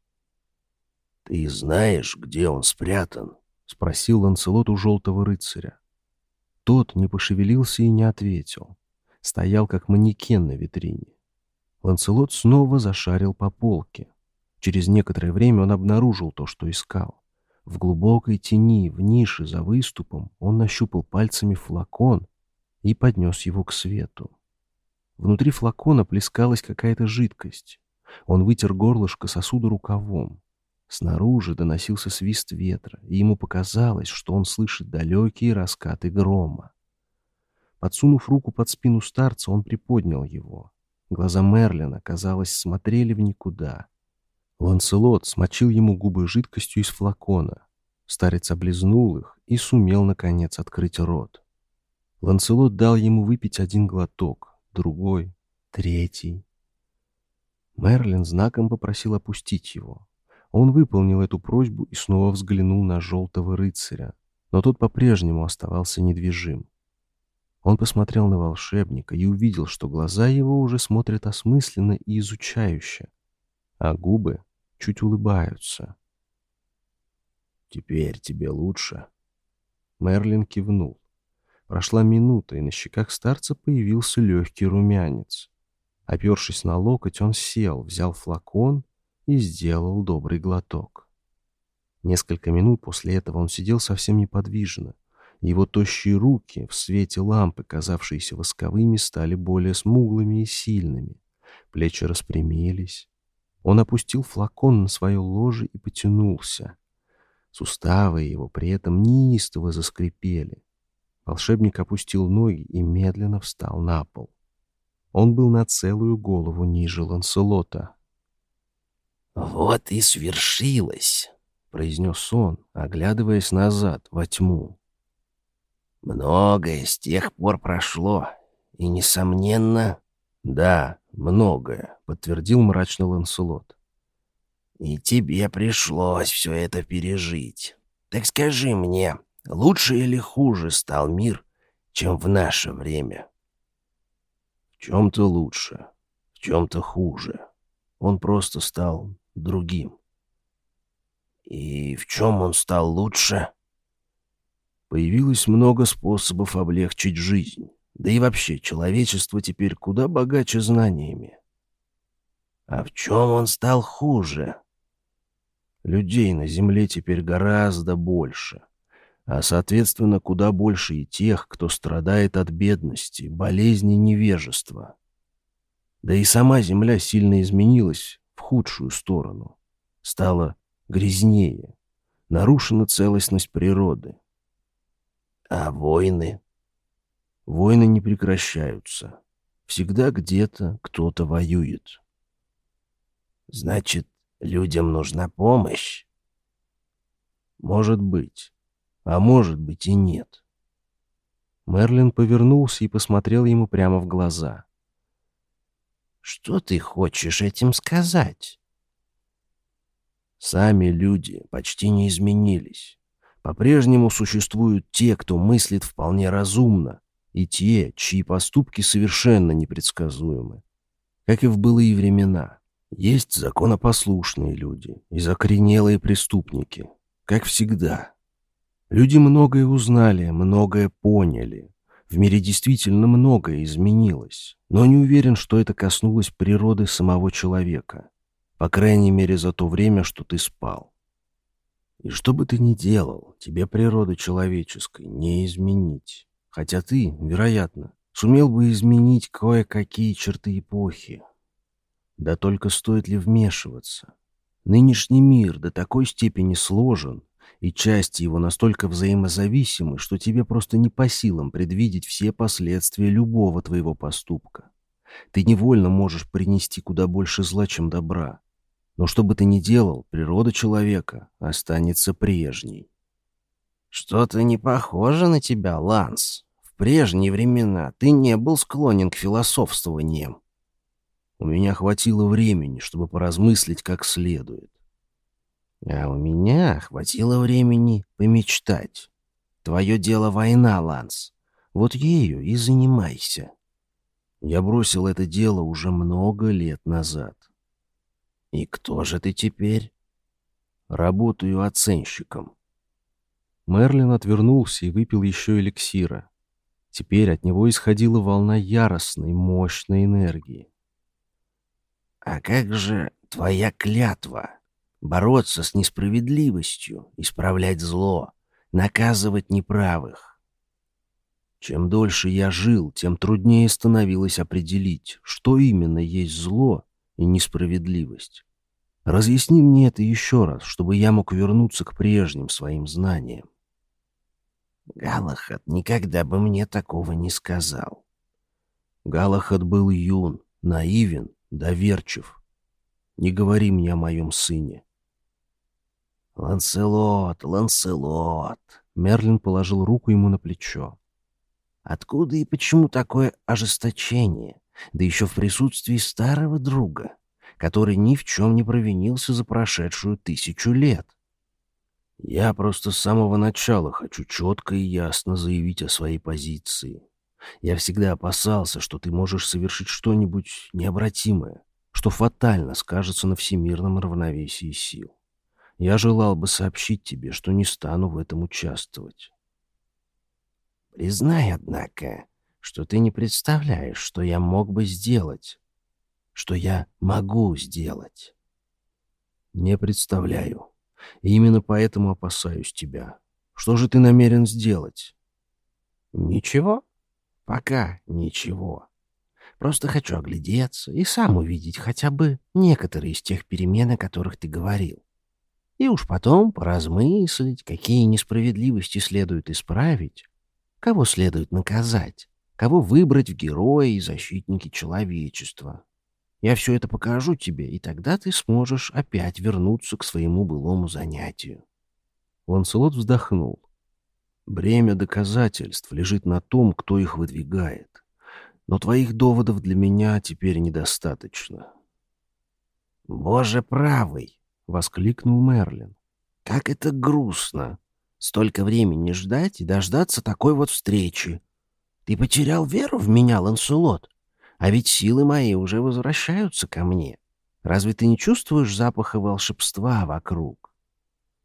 Speaker 3: «Ты знаешь, где он спрятан?» — спросил Ланселот у желтого рыцаря. Тот не пошевелился и не ответил. Стоял, как манекен на витрине. Ланселот снова зашарил по полке. Через некоторое время он обнаружил то, что искал. В глубокой тени, в нише за выступом, он нащупал пальцами флакон и поднес его к свету. Внутри флакона плескалась какая-то жидкость. Он вытер горлышко сосуда рукавом. Снаружи доносился свист ветра, и ему показалось, что он слышит далекие раскаты грома. Подсунув руку под спину старца, он приподнял его. Глаза Мерлина, казалось, смотрели в никуда. Ланселот смочил ему губы жидкостью из флакона. Старец облизнул их и сумел, наконец, открыть рот. Ланселот дал ему выпить один глоток, другой, третий. Мерлин знаком попросил опустить его. Он выполнил эту просьбу и снова взглянул на желтого рыцаря, но тот по-прежнему оставался недвижим. Он посмотрел на волшебника и увидел, что глаза его уже смотрят осмысленно и изучающе, а губы чуть улыбаются. «Теперь тебе лучше?» Мерлин кивнул. Прошла минута, и на щеках старца появился легкий румянец. Опершись на локоть, он сел, взял флакон и сделал добрый глоток. Несколько минут после этого он сидел совсем неподвижно. Его тощие руки, в свете лампы, казавшиеся восковыми, стали более смуглыми и сильными. Плечи распрямились. Он опустил флакон на свое ложе и потянулся. Суставы его при этом неистово заскрипели. Волшебник опустил ноги и медленно встал на пол. Он был на целую голову ниже Ланселота. «Вот и свершилось», — произнес он, оглядываясь назад во тьму. «Многое с тех пор прошло, и, несомненно...» «Да, многое», — подтвердил мрачно Ланселот. «И тебе пришлось все это пережить. Так скажи мне, лучше или хуже стал мир, чем в наше время?» «В чем-то лучше, в чем-то хуже. Он просто стал другим».
Speaker 2: И в чем он стал лучше? Появилось много способов облегчить жизнь. Да и вообще, человечество теперь куда богаче знаниями. А в чем он стал хуже? Людей на Земле теперь гораздо больше, а, соответственно, куда больше и тех, кто страдает от бедности, болезни, невежества. Да и сама Земля сильно изменилась в худшую сторону. Стала грязнее, нарушена целостность природы. А войны? Войны не прекращаются. Всегда где-то кто-то воюет. Значит, людям нужна помощь? Может быть. А может быть и нет.
Speaker 3: Мерлин повернулся и посмотрел ему прямо в глаза.
Speaker 2: Что ты хочешь этим сказать? Сами люди почти не изменились. По-прежнему существуют те, кто мыслит вполне разумно, и те, чьи поступки совершенно непредсказуемы. Как и в былые времена. Есть законопослушные люди и закоренелые преступники. Как всегда. Люди многое узнали, многое поняли. В мире действительно многое изменилось, но не уверен, что это коснулось природы самого человека. По крайней мере, за то время, что ты спал. И что бы ты ни делал, тебе природы человеческой не изменить. Хотя ты, вероятно, сумел бы изменить кое-какие черты эпохи. Да только стоит ли вмешиваться? Нынешний мир до такой степени сложен, и части его настолько взаимозависимы, что тебе просто не по силам предвидеть все последствия любого твоего поступка. Ты невольно можешь принести куда больше зла, чем добра. Но что бы ты ни делал, природа человека останется прежней. Что-то не похоже на тебя, Ланс. В прежние времена ты не был склонен к философствованиям. У меня хватило времени, чтобы поразмыслить как следует. А у меня хватило времени помечтать. Твое дело война, Ланс. Вот ею и занимайся. Я бросил это дело уже много лет назад. И кто же ты теперь? Работаю оценщиком.
Speaker 3: Мерлин отвернулся и выпил еще эликсира. Теперь от него исходила волна яростной, мощной энергии.
Speaker 2: А как же твоя клятва? Бороться с несправедливостью, исправлять зло, наказывать неправых. Чем дольше я жил, тем труднее становилось определить, что именно есть зло и несправедливость. Разъясни мне это еще раз, чтобы я мог вернуться к прежним своим знаниям. Галахад никогда бы мне такого не сказал. Галахад был юн, наивен, доверчив. Не говори мне о моем сыне. Ланселот, Ланселот.
Speaker 3: Мерлин положил руку ему на плечо.
Speaker 2: Откуда и почему такое ожесточение, да еще в присутствии старого друга, который ни в чем не провинился за прошедшую тысячу лет? Я просто с самого начала хочу четко и ясно заявить о своей позиции. Я всегда опасался, что ты можешь совершить что-нибудь необратимое, что фатально скажется на всемирном равновесии сил. Я желал бы сообщить тебе, что не стану в этом участвовать. Признай, однако, что ты не представляешь, что я мог бы сделать, что я могу сделать. Не представляю. И именно поэтому опасаюсь тебя. Что же ты намерен сделать? Ничего. Пока ничего. Просто хочу оглядеться и сам увидеть хотя бы некоторые из тех перемен, о которых ты говорил. И уж потом поразмыслить, какие несправедливости следует исправить, кого следует наказать, кого выбрать в герои и защитники человечества. Я все это покажу тебе, и тогда ты сможешь опять вернуться к своему былому занятию.
Speaker 3: Ланселот вздохнул.
Speaker 2: Бремя доказательств лежит на том, кто их выдвигает. Но твоих доводов для меня теперь недостаточно. «Боже правый!» — воскликнул Мерлин. «Как это грустно! Столько времени ждать и дождаться такой вот встречи. Ты потерял веру в меня, Ланселот? А ведь силы мои уже возвращаются ко мне. Разве ты не чувствуешь запаха волшебства вокруг?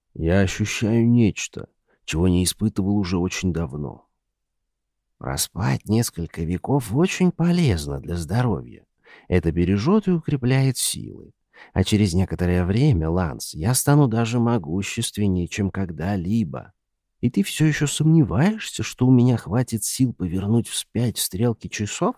Speaker 2: Я ощущаю нечто, чего не испытывал уже очень давно.
Speaker 3: Проспать несколько веков очень полезно для здоровья. Это бережет и укрепляет силы. А через некоторое время, Ланс, я стану даже могущественнее, чем когда-либо. И ты все еще сомневаешься, что у меня хватит сил повернуть вспять стрелки часов?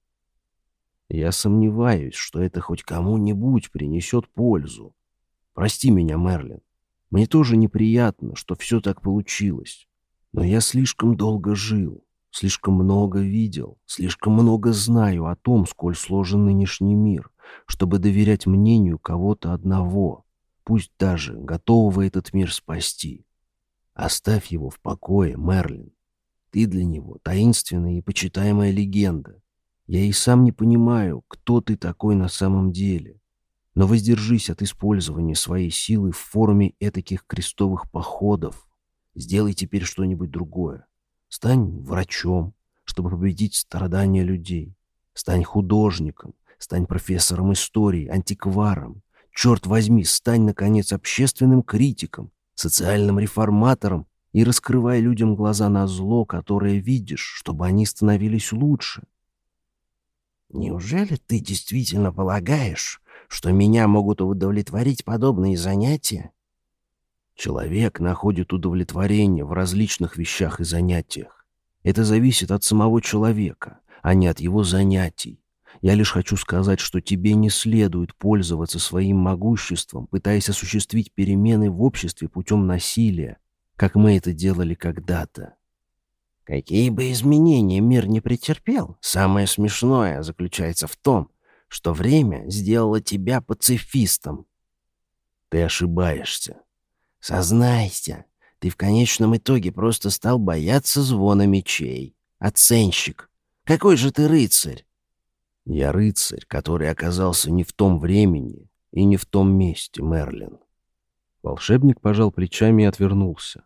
Speaker 2: Я сомневаюсь, что это хоть кому-нибудь принесет пользу. Прости меня, Мерлин. Мне тоже неприятно, что все так получилось. Но я слишком долго жил, слишком много видел, слишком много знаю о том, сколь сложен нынешний мир, чтобы доверять мнению кого-то одного, пусть даже готового этот мир спасти. Оставь его в покое, Мерлин. Ты для него таинственная и почитаемая легенда. Я и сам не понимаю, кто ты такой на самом деле. Но воздержись от использования своей силы в форме этаких крестовых походов. Сделай теперь что-нибудь другое. Стань врачом, чтобы победить страдания людей. Стань художником, стань профессором истории, антикваром. Черт возьми, стань, наконец, общественным критиком, социальным реформатором и раскрывай людям глаза на зло, которое видишь, чтобы они становились лучше.
Speaker 3: Неужели ты действительно полагаешь, что меня могут удовлетворить подобные занятия?
Speaker 2: Человек находит удовлетворение в различных вещах и занятиях. Это зависит от самого человека, а не от его занятий. Я лишь хочу сказать, что тебе не следует пользоваться своим могуществом, пытаясь осуществить перемены в обществе путем насилия, как мы это делали когда-то.
Speaker 3: Какие бы изменения мир не претерпел, самое смешное заключается в том, что время сделало тебя пацифистом.
Speaker 2: Ты ошибаешься.
Speaker 3: Сознайся, ты в конечном итоге просто стал бояться звона мечей. Оценщик. Какой же ты рыцарь?
Speaker 2: Я рыцарь, который оказался не в том времени и не в том месте, Мерлин. Волшебник пожал плечами и отвернулся.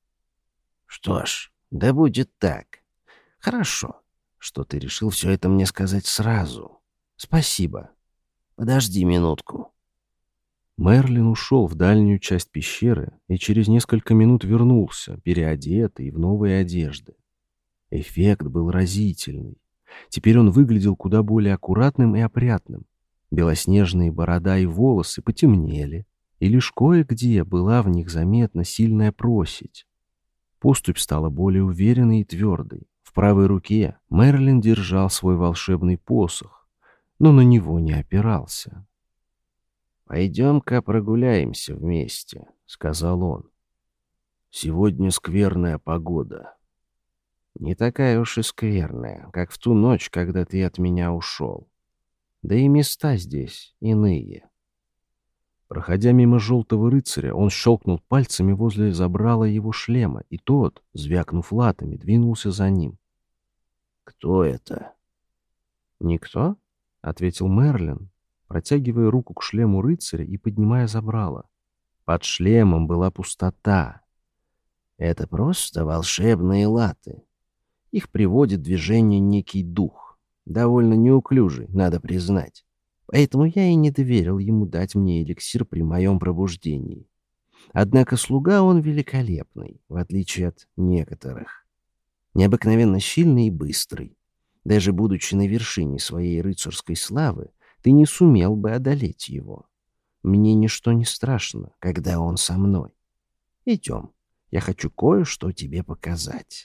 Speaker 3: Что ж, да будет так. Хорошо, что ты решил все это мне сказать сразу. Спасибо. Подожди минутку.
Speaker 1: Мерлин ушел в дальнюю часть пещеры и через несколько минут вернулся, переодетый в новые одежды. Эффект был разительный. Теперь он выглядел куда более аккуратным и опрятным. Белоснежные борода и волосы потемнели, и лишь кое-где была в них заметна сильная просить. Поступь стала более уверенной и твердой. В правой руке Мерлин держал свой волшебный посох, но на него не опирался.
Speaker 3: «Пойдем-ка прогуляемся вместе», — сказал он.
Speaker 2: «Сегодня скверная погода».
Speaker 3: «Не такая уж и скверная, как в ту ночь, когда ты от меня ушел. Да и места здесь иные».
Speaker 1: Проходя мимо желтого рыцаря, он щелкнул пальцами возле забрала его шлема, и тот, звякнув латами, двинулся за ним.
Speaker 2: «Кто это?»
Speaker 3: «Никто?»
Speaker 1: — ответил Мерлин, протягивая руку к шлему рыцаря и поднимая забрало. Под шлемом была пустота.
Speaker 3: «Это просто волшебные латы. Их приводит в движение некий дух, довольно неуклюжий, надо признать. Поэтому я и не доверил ему дать мне эликсир при моем пробуждении. Однако слуга он великолепный, в отличие от некоторых. Необыкновенно сильный и быстрый. Даже будучи на вершине своей рыцарской славы, ты не сумел бы одолеть его. Мне ничто не страшно, когда он со мной. Идем, я хочу кое-что тебе показать».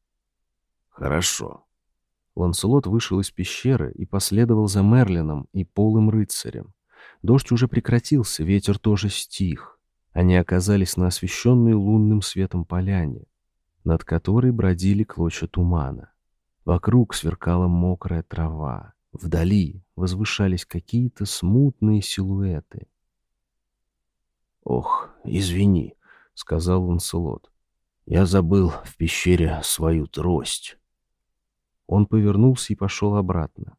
Speaker 2: «Хорошо».
Speaker 1: Ланселот вышел из пещеры и последовал за Мерлином и полым рыцарем. Дождь уже прекратился, ветер тоже стих. Они оказались на освещенной лунным светом поляне, над которой бродили клочья тумана. Вокруг сверкала мокрая трава. Вдали возвышались какие-то смутные силуэты.
Speaker 2: «Ох, извини», — сказал Ланселот. «Я забыл в пещере свою трость».
Speaker 1: Он повернулся и пошел обратно.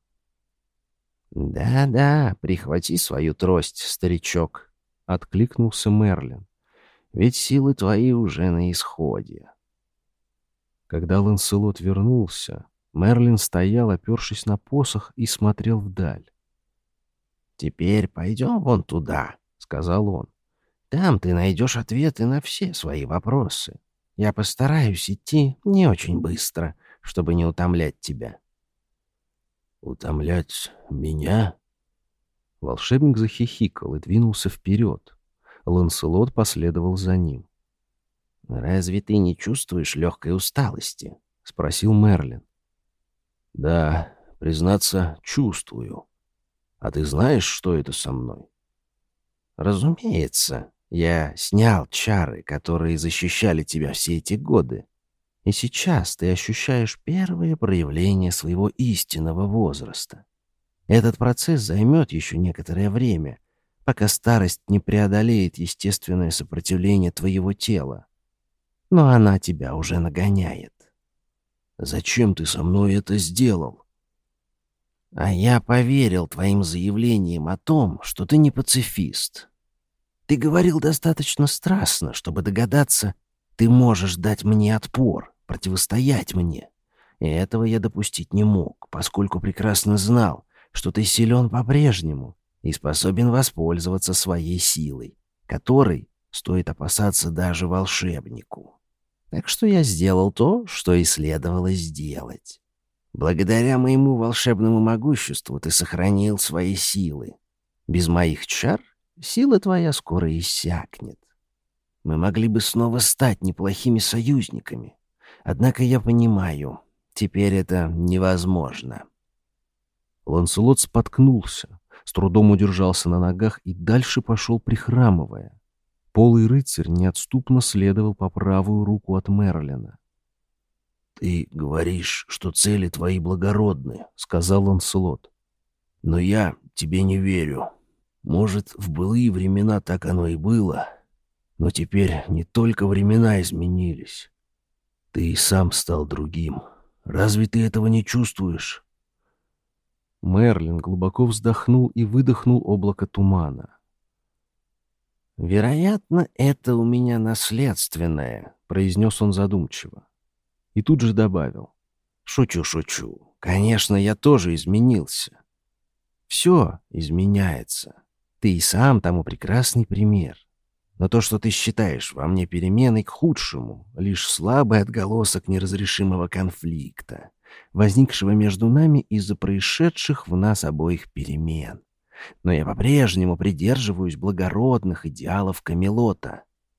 Speaker 3: «Да-да, прихвати свою трость, старичок», — откликнулся Мерлин. «Ведь силы твои уже на исходе».
Speaker 1: Когда Ланселот вернулся, Мерлин стоял, опершись на посох, и смотрел вдаль.
Speaker 3: «Теперь пойдем вон туда», — сказал он. Там ты найдешь ответы на все свои вопросы. Я постараюсь идти не очень быстро, чтобы не утомлять тебя».
Speaker 2: «Утомлять меня?»
Speaker 1: Волшебник захихикал и двинулся вперед. Ланселот последовал за ним.
Speaker 3: «Разве ты не чувствуешь легкой усталости?»
Speaker 1: — спросил Мерлин.
Speaker 2: «Да, признаться, чувствую. А ты знаешь, что это со мной?»
Speaker 3: «Разумеется, я снял чары, которые защищали тебя все эти годы. И сейчас ты ощущаешь первые проявления своего истинного возраста. Этот процесс займет еще некоторое время, пока старость не преодолеет естественное сопротивление твоего тела. Но она тебя уже нагоняет».
Speaker 2: «Зачем ты со мной это сделал?»
Speaker 3: «А я поверил твоим заявлениям о том, что ты не пацифист. Ты говорил достаточно страстно, чтобы догадаться, ты можешь дать мне отпор, противостоять мне. И этого я допустить не мог, поскольку прекрасно знал, что ты силен по-прежнему и способен воспользоваться своей силой, которой стоит опасаться даже волшебнику. Так что я сделал то, что и следовало сделать. Благодаря моему волшебному могуществу ты сохранил свои силы. Без моих чар сила твоя скоро иссякнет. Мы могли бы снова стать неплохими союзниками. Однако я понимаю, теперь это невозможно».
Speaker 1: Ланселот споткнулся, с трудом удержался на ногах и дальше пошел, прихрамывая. Полый рыцарь неотступно следовал по правую руку от Мерлина.
Speaker 2: «Ты говоришь, что цели твои благородны», —
Speaker 1: сказал Ланселот.
Speaker 2: «но я тебе не верю. Может, в былые времена так оно и было, но теперь не только времена изменились. Ты и сам стал другим. Разве ты этого не чувствуешь?»
Speaker 1: Мерлин глубоко вздохнул и выдохнул облако тумана.
Speaker 3: «Вероятно, это у меня наследственное», —
Speaker 1: произнес он задумчиво. И тут же добавил.
Speaker 3: «Шучу, шучу. Конечно, я тоже изменился. Все изменяется. Ты и сам тому прекрасный пример. Но то, что ты считаешь во мне переменой к худшему, лишь слабый отголосок неразрешимого конфликта, возникшего между нами из-за происшедших в нас обоих перемен. Но я по-прежнему придерживаюсь благородных идеалов Камелота».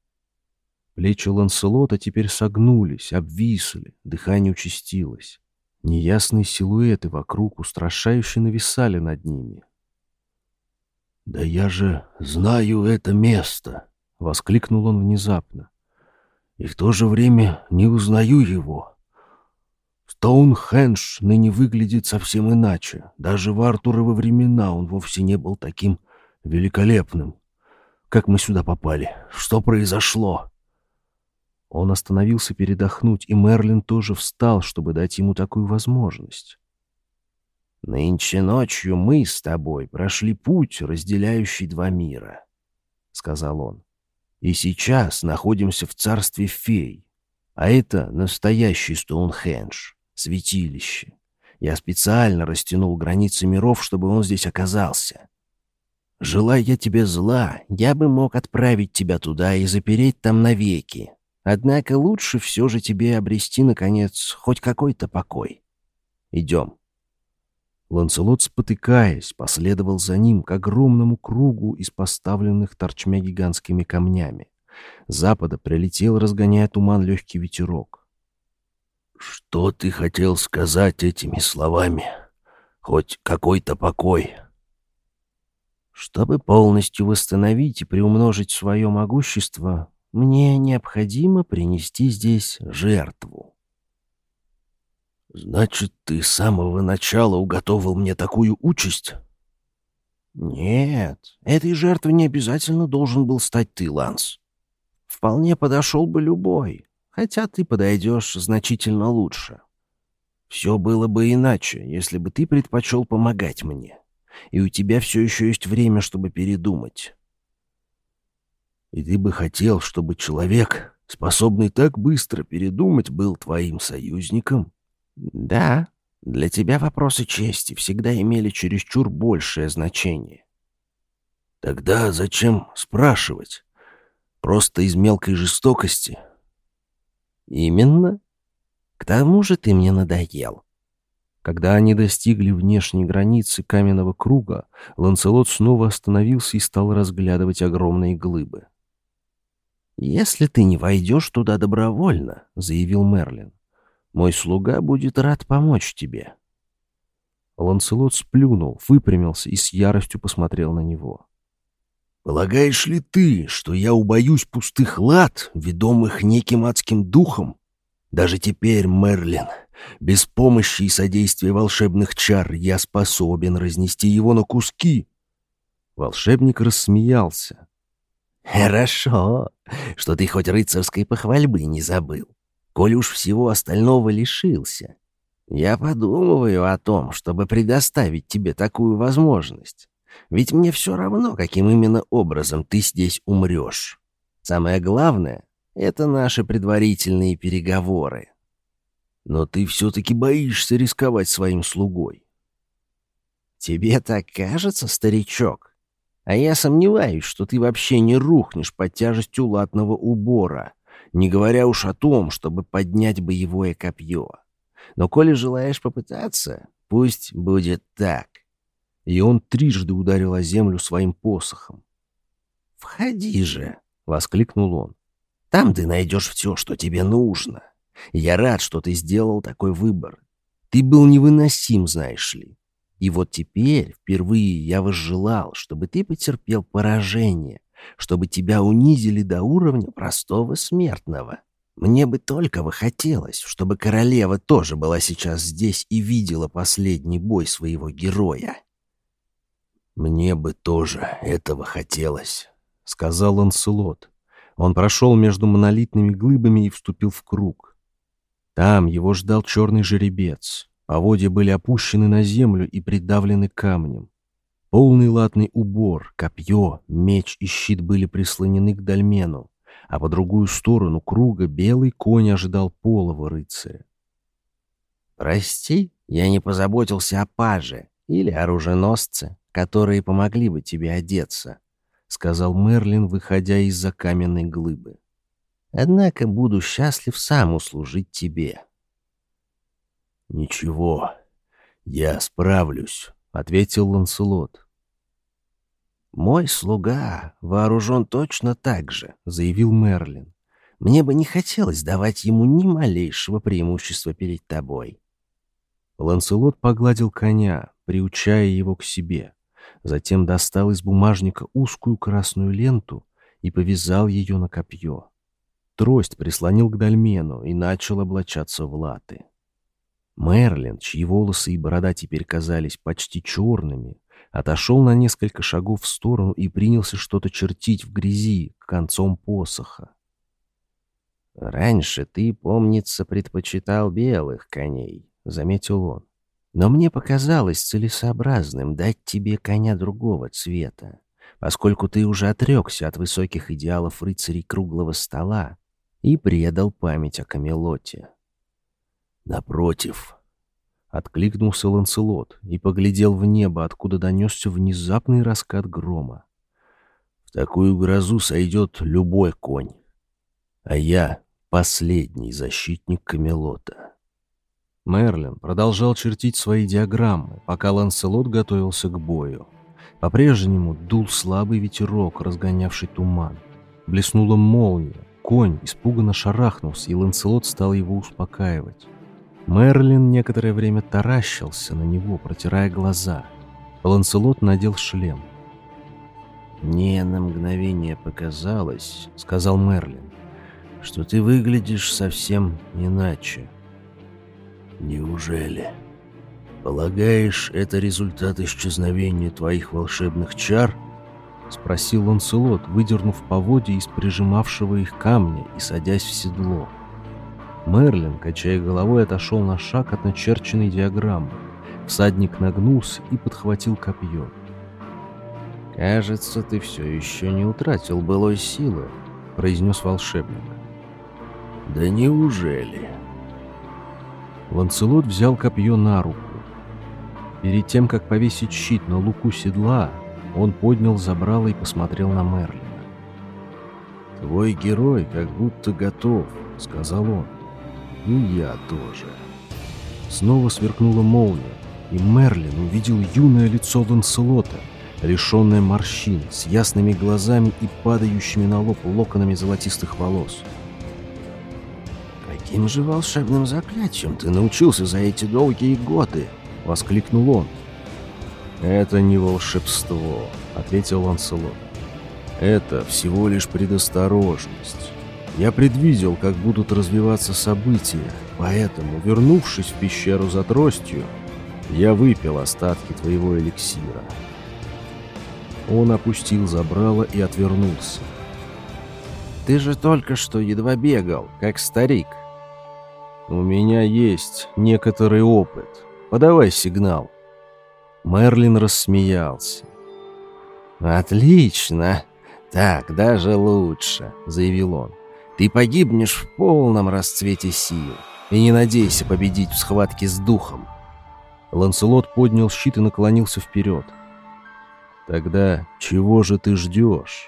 Speaker 1: Плечи Ланселота теперь согнулись, обвисли, дыхание участилось. Неясные силуэты вокруг устрашающе нависали над ними.
Speaker 2: «Да я же знаю это место!»
Speaker 1: — воскликнул он внезапно.
Speaker 2: «И в то же время не узнаю его. Стоунхендж ныне выглядит совсем иначе. Даже в Артуровы времена он вовсе не был таким великолепным. Как мы сюда попали? Что произошло?»
Speaker 1: Он остановился передохнуть, и Мерлин тоже встал, чтобы дать ему такую возможность.
Speaker 3: «Нынче ночью мы с тобой прошли путь, разделяющий два мира», — сказал он. «И сейчас находимся в царстве фей, а это настоящий Стоунхендж, святилище. Я специально растянул границы миров, чтобы он здесь оказался. Желая я тебе зла, я бы мог отправить тебя туда и запереть там навеки. Однако лучше все же тебе обрести, наконец, хоть какой-то покой. Идем».
Speaker 1: Ланселот, спотыкаясь, последовал за ним к огромному кругу из поставленных торчмя гигантскими камнями. С запада прилетел, разгоняя туман, легкий ветерок.
Speaker 2: «Что ты хотел сказать этими словами? Хоть какой-то покой?»
Speaker 3: «Чтобы полностью восстановить и приумножить свое могущество, мне необходимо принести здесь жертву».
Speaker 2: «Значит, ты с самого начала уготовил мне такую участь?»
Speaker 3: «Нет, этой жертвой не обязательно должен был стать ты, Ланс. Вполне подошел бы любой, хотя ты подойдешь значительно лучше. Все было бы иначе, если бы ты предпочел помогать мне, и у тебя все еще есть время, чтобы передумать».
Speaker 2: «И ты бы хотел, чтобы человек, способный так быстро передумать, был твоим союзником?»
Speaker 3: «Да, для тебя вопросы чести всегда имели чересчур большее значение».
Speaker 2: «Тогда зачем спрашивать?
Speaker 3: Просто из мелкой жестокости? Именно. К тому же ты мне надоел. Когда они достигли внешней границы каменного круга, Ланселот снова остановился и стал разглядывать огромные глыбы. «Если ты не войдешь туда добровольно, — заявил Мерлин, — мой слуга будет рад помочь тебе». Ланселот сплюнул, выпрямился и с яростью посмотрел на него.
Speaker 2: «Полагаешь ли ты, что я убоюсь пустых лад, ведомых неким адским духом? Даже теперь, Мерлин, без помощи и содействия волшебных чар я способен разнести его на куски».
Speaker 3: Волшебник рассмеялся.
Speaker 4: «Хорошо, что ты хоть рыцарской похвальбы не забыл, коль уж всего остального лишился. Я подумываю о том, чтобы предоставить тебе такую возможность. Ведь мне все равно, каким именно образом ты здесь умрешь. Самое главное — это наши предварительные переговоры».
Speaker 2: «Но ты все-таки боишься рисковать своим слугой».
Speaker 4: «Тебе так кажется, старичок? А я сомневаюсь, что ты вообще не рухнешь под тяжестью латного убора, не говоря уж о том, чтобы поднять боевое копье. Но коли желаешь попытаться, пусть будет так».
Speaker 3: И он трижды ударил о землю своим посохом.
Speaker 4: «Входи же!»
Speaker 3: — воскликнул он.
Speaker 4: «Там ты найдешь все, что тебе нужно. Я рад, что ты сделал такой выбор. Ты был невыносим, знаешь ли. И вот теперь впервые я возжелал, чтобы ты потерпел поражение, чтобы тебя унизили до уровня простого смертного. Мне бы только бы хотелось, чтобы королева тоже была сейчас здесь и видела последний бой своего героя».
Speaker 2: «Мне бы тоже этого хотелось»,
Speaker 3: — сказал Ланселот. Он прошел между монолитными глыбами и вступил в круг. Там его ждал черный жеребец. Поводья были опущены на землю и придавлены камнем. Полный латный убор, копье, меч и щит были прислонены к дольмену, а по другую сторону круга белый конь ожидал полого рыцаря.
Speaker 4: «Прости, я не позаботился о паже или оруженосце, которые помогли бы тебе одеться», — сказал Мерлин, выходя из-за каменной глыбы. «Однако буду счастлив сам услужить тебе».
Speaker 2: «Ничего, я справлюсь»,
Speaker 3: — ответил Ланселот.
Speaker 4: «Мой слуга вооружен точно так же», — заявил Мерлин. «Мне бы не хотелось давать ему ни малейшего преимущества перед тобой».
Speaker 3: Ланселот погладил коня, приучая его к себе. Затем достал из бумажника узкую красную ленту и повязал ее на копье. Трость прислонил к дольмену и начал облачаться в латы. Мерлин, чьи волосы и борода теперь казались почти черными, отошел на несколько шагов в сторону и принялся что-то чертить в грязи концом посоха.
Speaker 4: «Раньше ты, помнится, предпочитал белых коней», — заметил он. «Но мне показалось целесообразным дать тебе коня другого цвета, поскольку ты уже отрекся от высоких идеалов рыцарей круглого стола и предал память о Камелоте».
Speaker 2: «Напротив»,
Speaker 3: — откликнулся Ланселот и поглядел в небо, откуда донесся внезапный раскат грома.
Speaker 2: «В такую грозу сойдет любой конь, а я — последний защитник Камелота».
Speaker 3: Мерлин продолжал чертить свои диаграммы, пока Ланселот готовился к бою. По-прежнему дул слабый ветерок, разгонявший туман. Блеснула молния, конь испуганно шарахнулся, и Ланселот стал его успокаивать. Мерлин некоторое время таращился на него, протирая глаза. Ланселот надел шлем.
Speaker 4: «Мне на мгновение показалось, — сказал Мерлин, — что ты выглядишь совсем иначе».
Speaker 2: «Неужели? Полагаешь, это результат исчезновения твоих волшебных чар?»
Speaker 3: — спросил Ланселот, выдернув поводья из прижимавшего их камня и садясь в седло. Мерлин, качая головой, отошел на шаг от начерченной диаграммы. Всадник нагнулся и подхватил копье.
Speaker 4: «Кажется, ты все еще не утратил былой силы», — произнес волшебник.
Speaker 2: «Да неужели?»
Speaker 3: Ланселот взял копье на руку. Перед тем, как повесить щит на луку седла, он поднял забрало и посмотрел на Мерлина.
Speaker 2: «Твой герой как будто готов», — сказал он. «И я тоже». Снова сверкнула молния, и Мерлин увидел юное лицо Ланселота, лишенное морщин, с ясными глазами и падающими на лоб локонами золотистых волос.
Speaker 4: «Каким же волшебным заклятием ты научился за эти долгие годы?» — воскликнул он.
Speaker 2: «Это не волшебство», — ответил Ланселот. «Это всего лишь предосторожность. Я предвидел, как будут развиваться события, поэтому, вернувшись в пещеру за тростью, я выпил остатки твоего эликсира». Он опустил забрало и отвернулся.
Speaker 4: «Ты же только что едва бегал, как старик».
Speaker 2: «У меня есть некоторый опыт. Подавай сигнал». Мерлин рассмеялся.
Speaker 4: «Отлично! Так даже лучше», — заявил он. «Ты погибнешь в полном расцвете сил, и не надейся победить в схватке с духом».
Speaker 2: Ланселот поднял щит и наклонился вперед. «Тогда чего же ты ждешь?»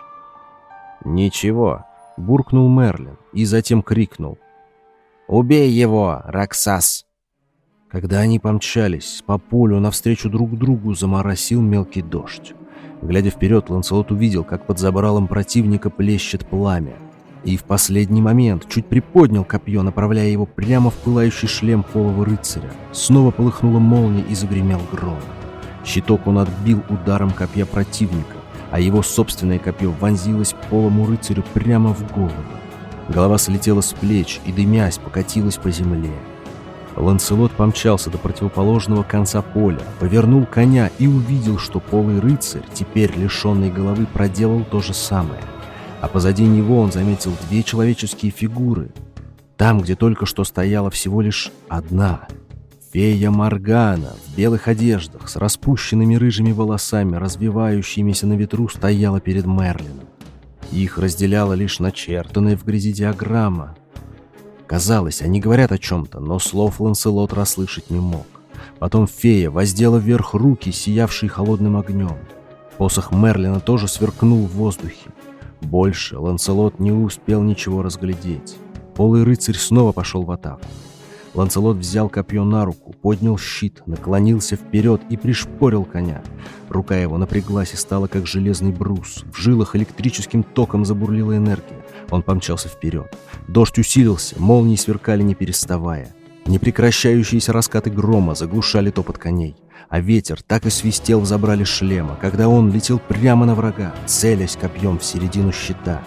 Speaker 4: «Ничего»,
Speaker 2: — буркнул Мерлин и затем крикнул.
Speaker 4: «Убей его, Раксас!»
Speaker 2: Когда они помчались по полю навстречу друг другу, заморосил мелкий дождь. Глядя вперед, Ланселот увидел, как под забралом противника плещет пламя, и в последний момент чуть приподнял копье, направляя его прямо в пылающий шлем полого рыцаря. Снова полыхнула молния и загремел гром. Щиток он отбил ударом копья противника, а его собственное копье вонзилось полому рыцарю прямо в голову. Голова слетела с плеч и, дымясь, покатилась по земле. Ланселот помчался до противоположного конца поля, повернул коня и увидел, что полый рыцарь, теперь лишенный головы, проделал то же самое. А позади него он заметил две человеческие фигуры. Там, где только что стояла всего лишь одна. Фея Моргана в белых одеждах, с распущенными рыжими волосами, развивающимися на ветру, стояла перед Мерлином. Их разделяла лишь начертанная в грязи диаграмма. Казалось, они говорят о чем-то, но слов Ланселот расслышать не мог. Потом фея воздела вверх руки, сиявшие холодным огнем. Посох Мерлина тоже сверкнул в воздухе. Больше Ланселот не успел ничего разглядеть. Полый рыцарь снова пошел в атаку. Ланселот взял копье на руку, поднял щит, наклонился вперед и пришпорил коня. Рука его напряглась и стала как железный брус. В жилах электрическим током забурлила энергия. Он помчался вперед. Дождь усилился, молнии сверкали не переставая. Непрекращающиеся раскаты грома заглушали топот коней. А ветер так и свистел в забрале шлема, когда он летел прямо на врага, целясь копьем в середину щита.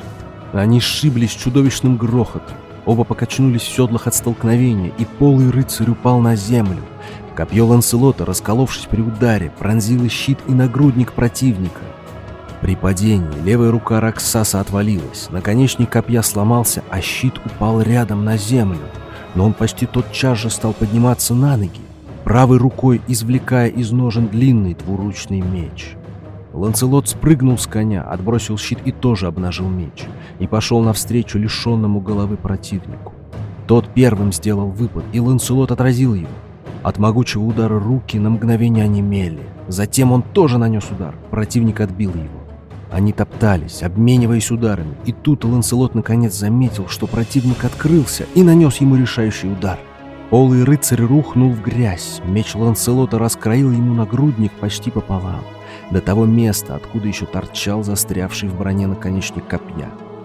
Speaker 2: Они сшиблись чудовищным грохотом. Оба покачнулись в седлах от столкновения, и полый рыцарь упал на землю. Копье Ланселота, расколовшись при ударе, пронзило щит и нагрудник противника. При падении левая рука Раксаса отвалилась, наконечник копья сломался, а щит упал рядом на землю. Но он почти тотчас же стал подниматься на ноги, правой рукой извлекая из ножен длинный двуручный меч. Ланселот спрыгнул с коня, отбросил щит и тоже обнажил меч, и пошел навстречу лишенному головы противнику. Тот первым сделал выпад, и Ланселот отразил его. От могучего удара руки на мгновение онемели. Затем он тоже нанес удар, противник отбил его. Они топтались, обмениваясь ударами, и тут Ланселот наконец заметил, что противник открылся и нанес ему решающий удар. Полый рыцарь рухнул в грязь, меч Ланселота раскроил ему нагрудник почти пополам, до того места, откуда еще торчал застрявший в броне наконечник копья.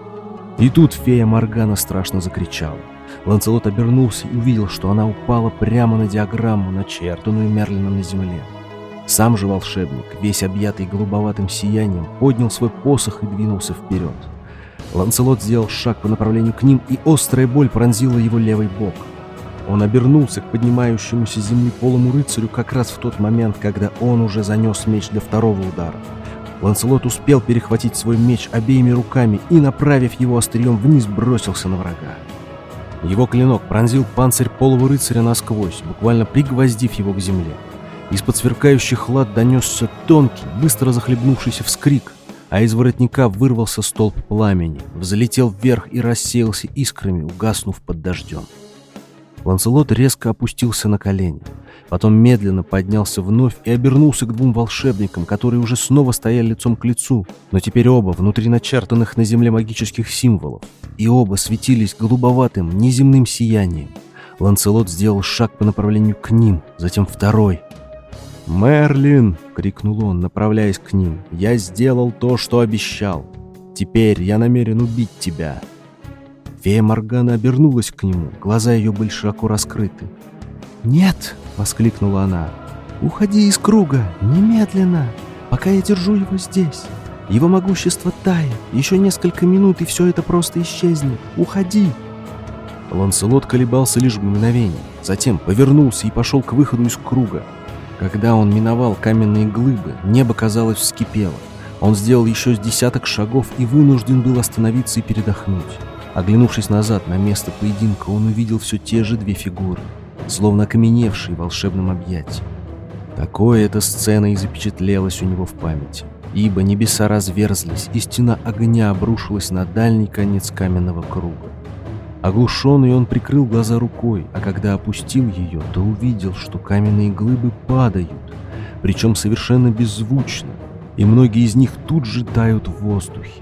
Speaker 2: И тут фея Моргана страшно закричала. Ланселот обернулся и увидел, что она упала прямо на диаграмму, начертанную Мерлином на земле. Сам же волшебник, весь объятый голубоватым сиянием, поднял свой посох и двинулся вперед. Ланселот сделал шаг по направлению к ним, и острая боль пронзила его левый бок. Он обернулся к поднимающемуся с земли полому рыцарю как раз в тот момент, когда он уже занес меч для второго удара. Ланселот успел перехватить свой меч обеими руками и, направив его острием вниз, бросился на врага. Его клинок пронзил панцирь полого рыцаря насквозь, буквально пригвоздив его к земле. Из-под сверкающих лад донесся тонкий, быстро захлебнувшийся вскрик, а из воротника вырвался столб пламени, взлетел вверх и рассеялся искрами, угаснув под дождем.
Speaker 1: Ланселот резко опустился на колени. Потом медленно поднялся вновь и обернулся к двум волшебникам, которые уже снова стояли лицом к лицу, но теперь оба внутри начертанных на земле магических символов. И оба светились голубоватым, неземным сиянием. Ланселот сделал шаг по направлению к ним, затем второй. «Мерлин!» — крикнул он, направляясь к ним. «Я сделал то, что обещал. Теперь я намерен убить тебя». Фея Моргана обернулась к нему, глаза ее были широко раскрыты. «Нет!» — воскликнула она. «Уходи из круга, немедленно, пока я держу его здесь. Его могущество тает, еще несколько минут, и все это просто исчезнет. Уходи!» Ланселот колебался лишь мгновение, затем повернулся и пошел к выходу из круга. Когда он миновал каменные глыбы, небо, казалось, вскипело. Он сделал еще с десяток шагов и вынужден был остановиться и передохнуть. Оглянувшись назад на место поединка, он увидел все те же две фигуры, словно окаменевшие в волшебном объятии. Такое эта сцена и запечатлелась у него в памяти, ибо небеса разверзлись, и стена огня обрушилась на дальний конец каменного круга. Оглушенный, он прикрыл глаза рукой, а когда опустил ее, то увидел, что каменные глыбы падают, причем совершенно беззвучно, и многие из них тут же тают в воздухе.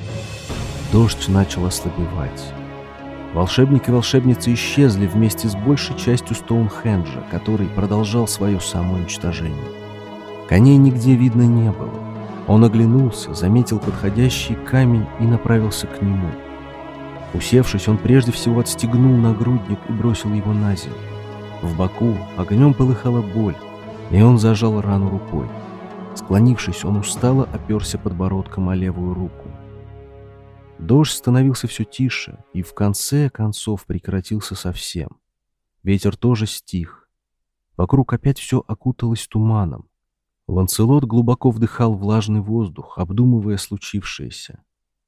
Speaker 1: Дождь начал ослабевать. Волшебник и волшебница исчезли вместе с большей частью Стоунхенджа, который продолжал свое самоуничтожение. Коней нигде видно не было. Он оглянулся, заметил подходящий камень и направился к нему. Усевшись, он прежде всего отстегнул нагрудник и бросил его на землю. В боку огнем полыхала боль, и он зажал рану рукой. Склонившись, он устало оперся подбородком о левую руку. Дождь становился все тише и в конце концов прекратился совсем. Ветер тоже стих. Вокруг опять все окуталось туманом. Ланселот глубоко вдыхал влажный воздух, обдумывая случившееся.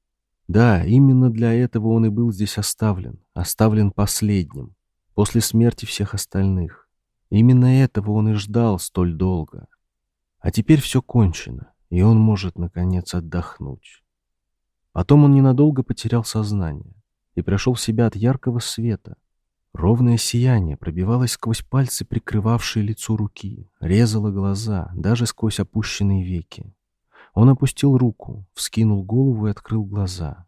Speaker 1: Да, именно для этого он и был здесь оставлен, оставлен последним, после смерти всех остальных. Именно этого он и ждал столь долго. А теперь все кончено, и он может, наконец, отдохнуть. Потом он ненадолго потерял сознание и пришел в себя от яркого света. Ровное сияние пробивалось сквозь пальцы, прикрывавшие лицо руки, резало глаза, даже сквозь опущенные веки. Он опустил руку, вскинул голову и открыл глаза.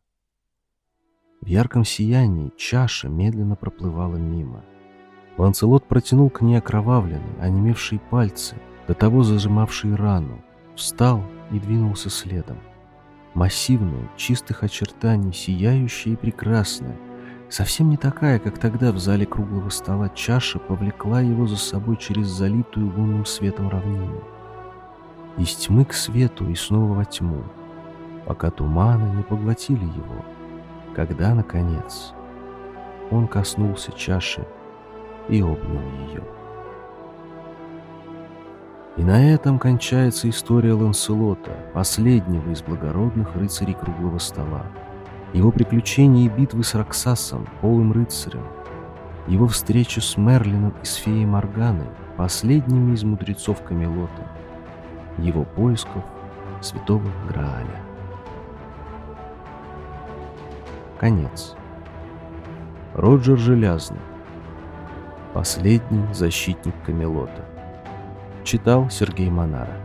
Speaker 1: В ярком сиянии чаша медленно проплывала мимо. Ланселот протянул к ней окровавленные, онемевшие пальцы, до того зажимавшие рану, встал и двинулся следом. Массивная, чистых очертаний, сияющая и прекрасная, совсем не такая, как тогда в зале круглого стола, чаша повлекла его за собой через залитую лунным светом равнину. Из тьмы к свету и снова во тьму, пока туманы не поглотили его, когда, наконец, он коснулся чаши и обнял ее. И на этом кончается история Ланселота, последнего из благородных рыцарей круглого стола. Его приключения и битвы с Роксасом, полым рыцарем, его встреча с Мерлином и с феей Морганой, последними из мудрецов Камелота, его поисков святого Грааля. Конец. Роджер Желязный. Последний защитник Камелота. Читал Сергей Монара.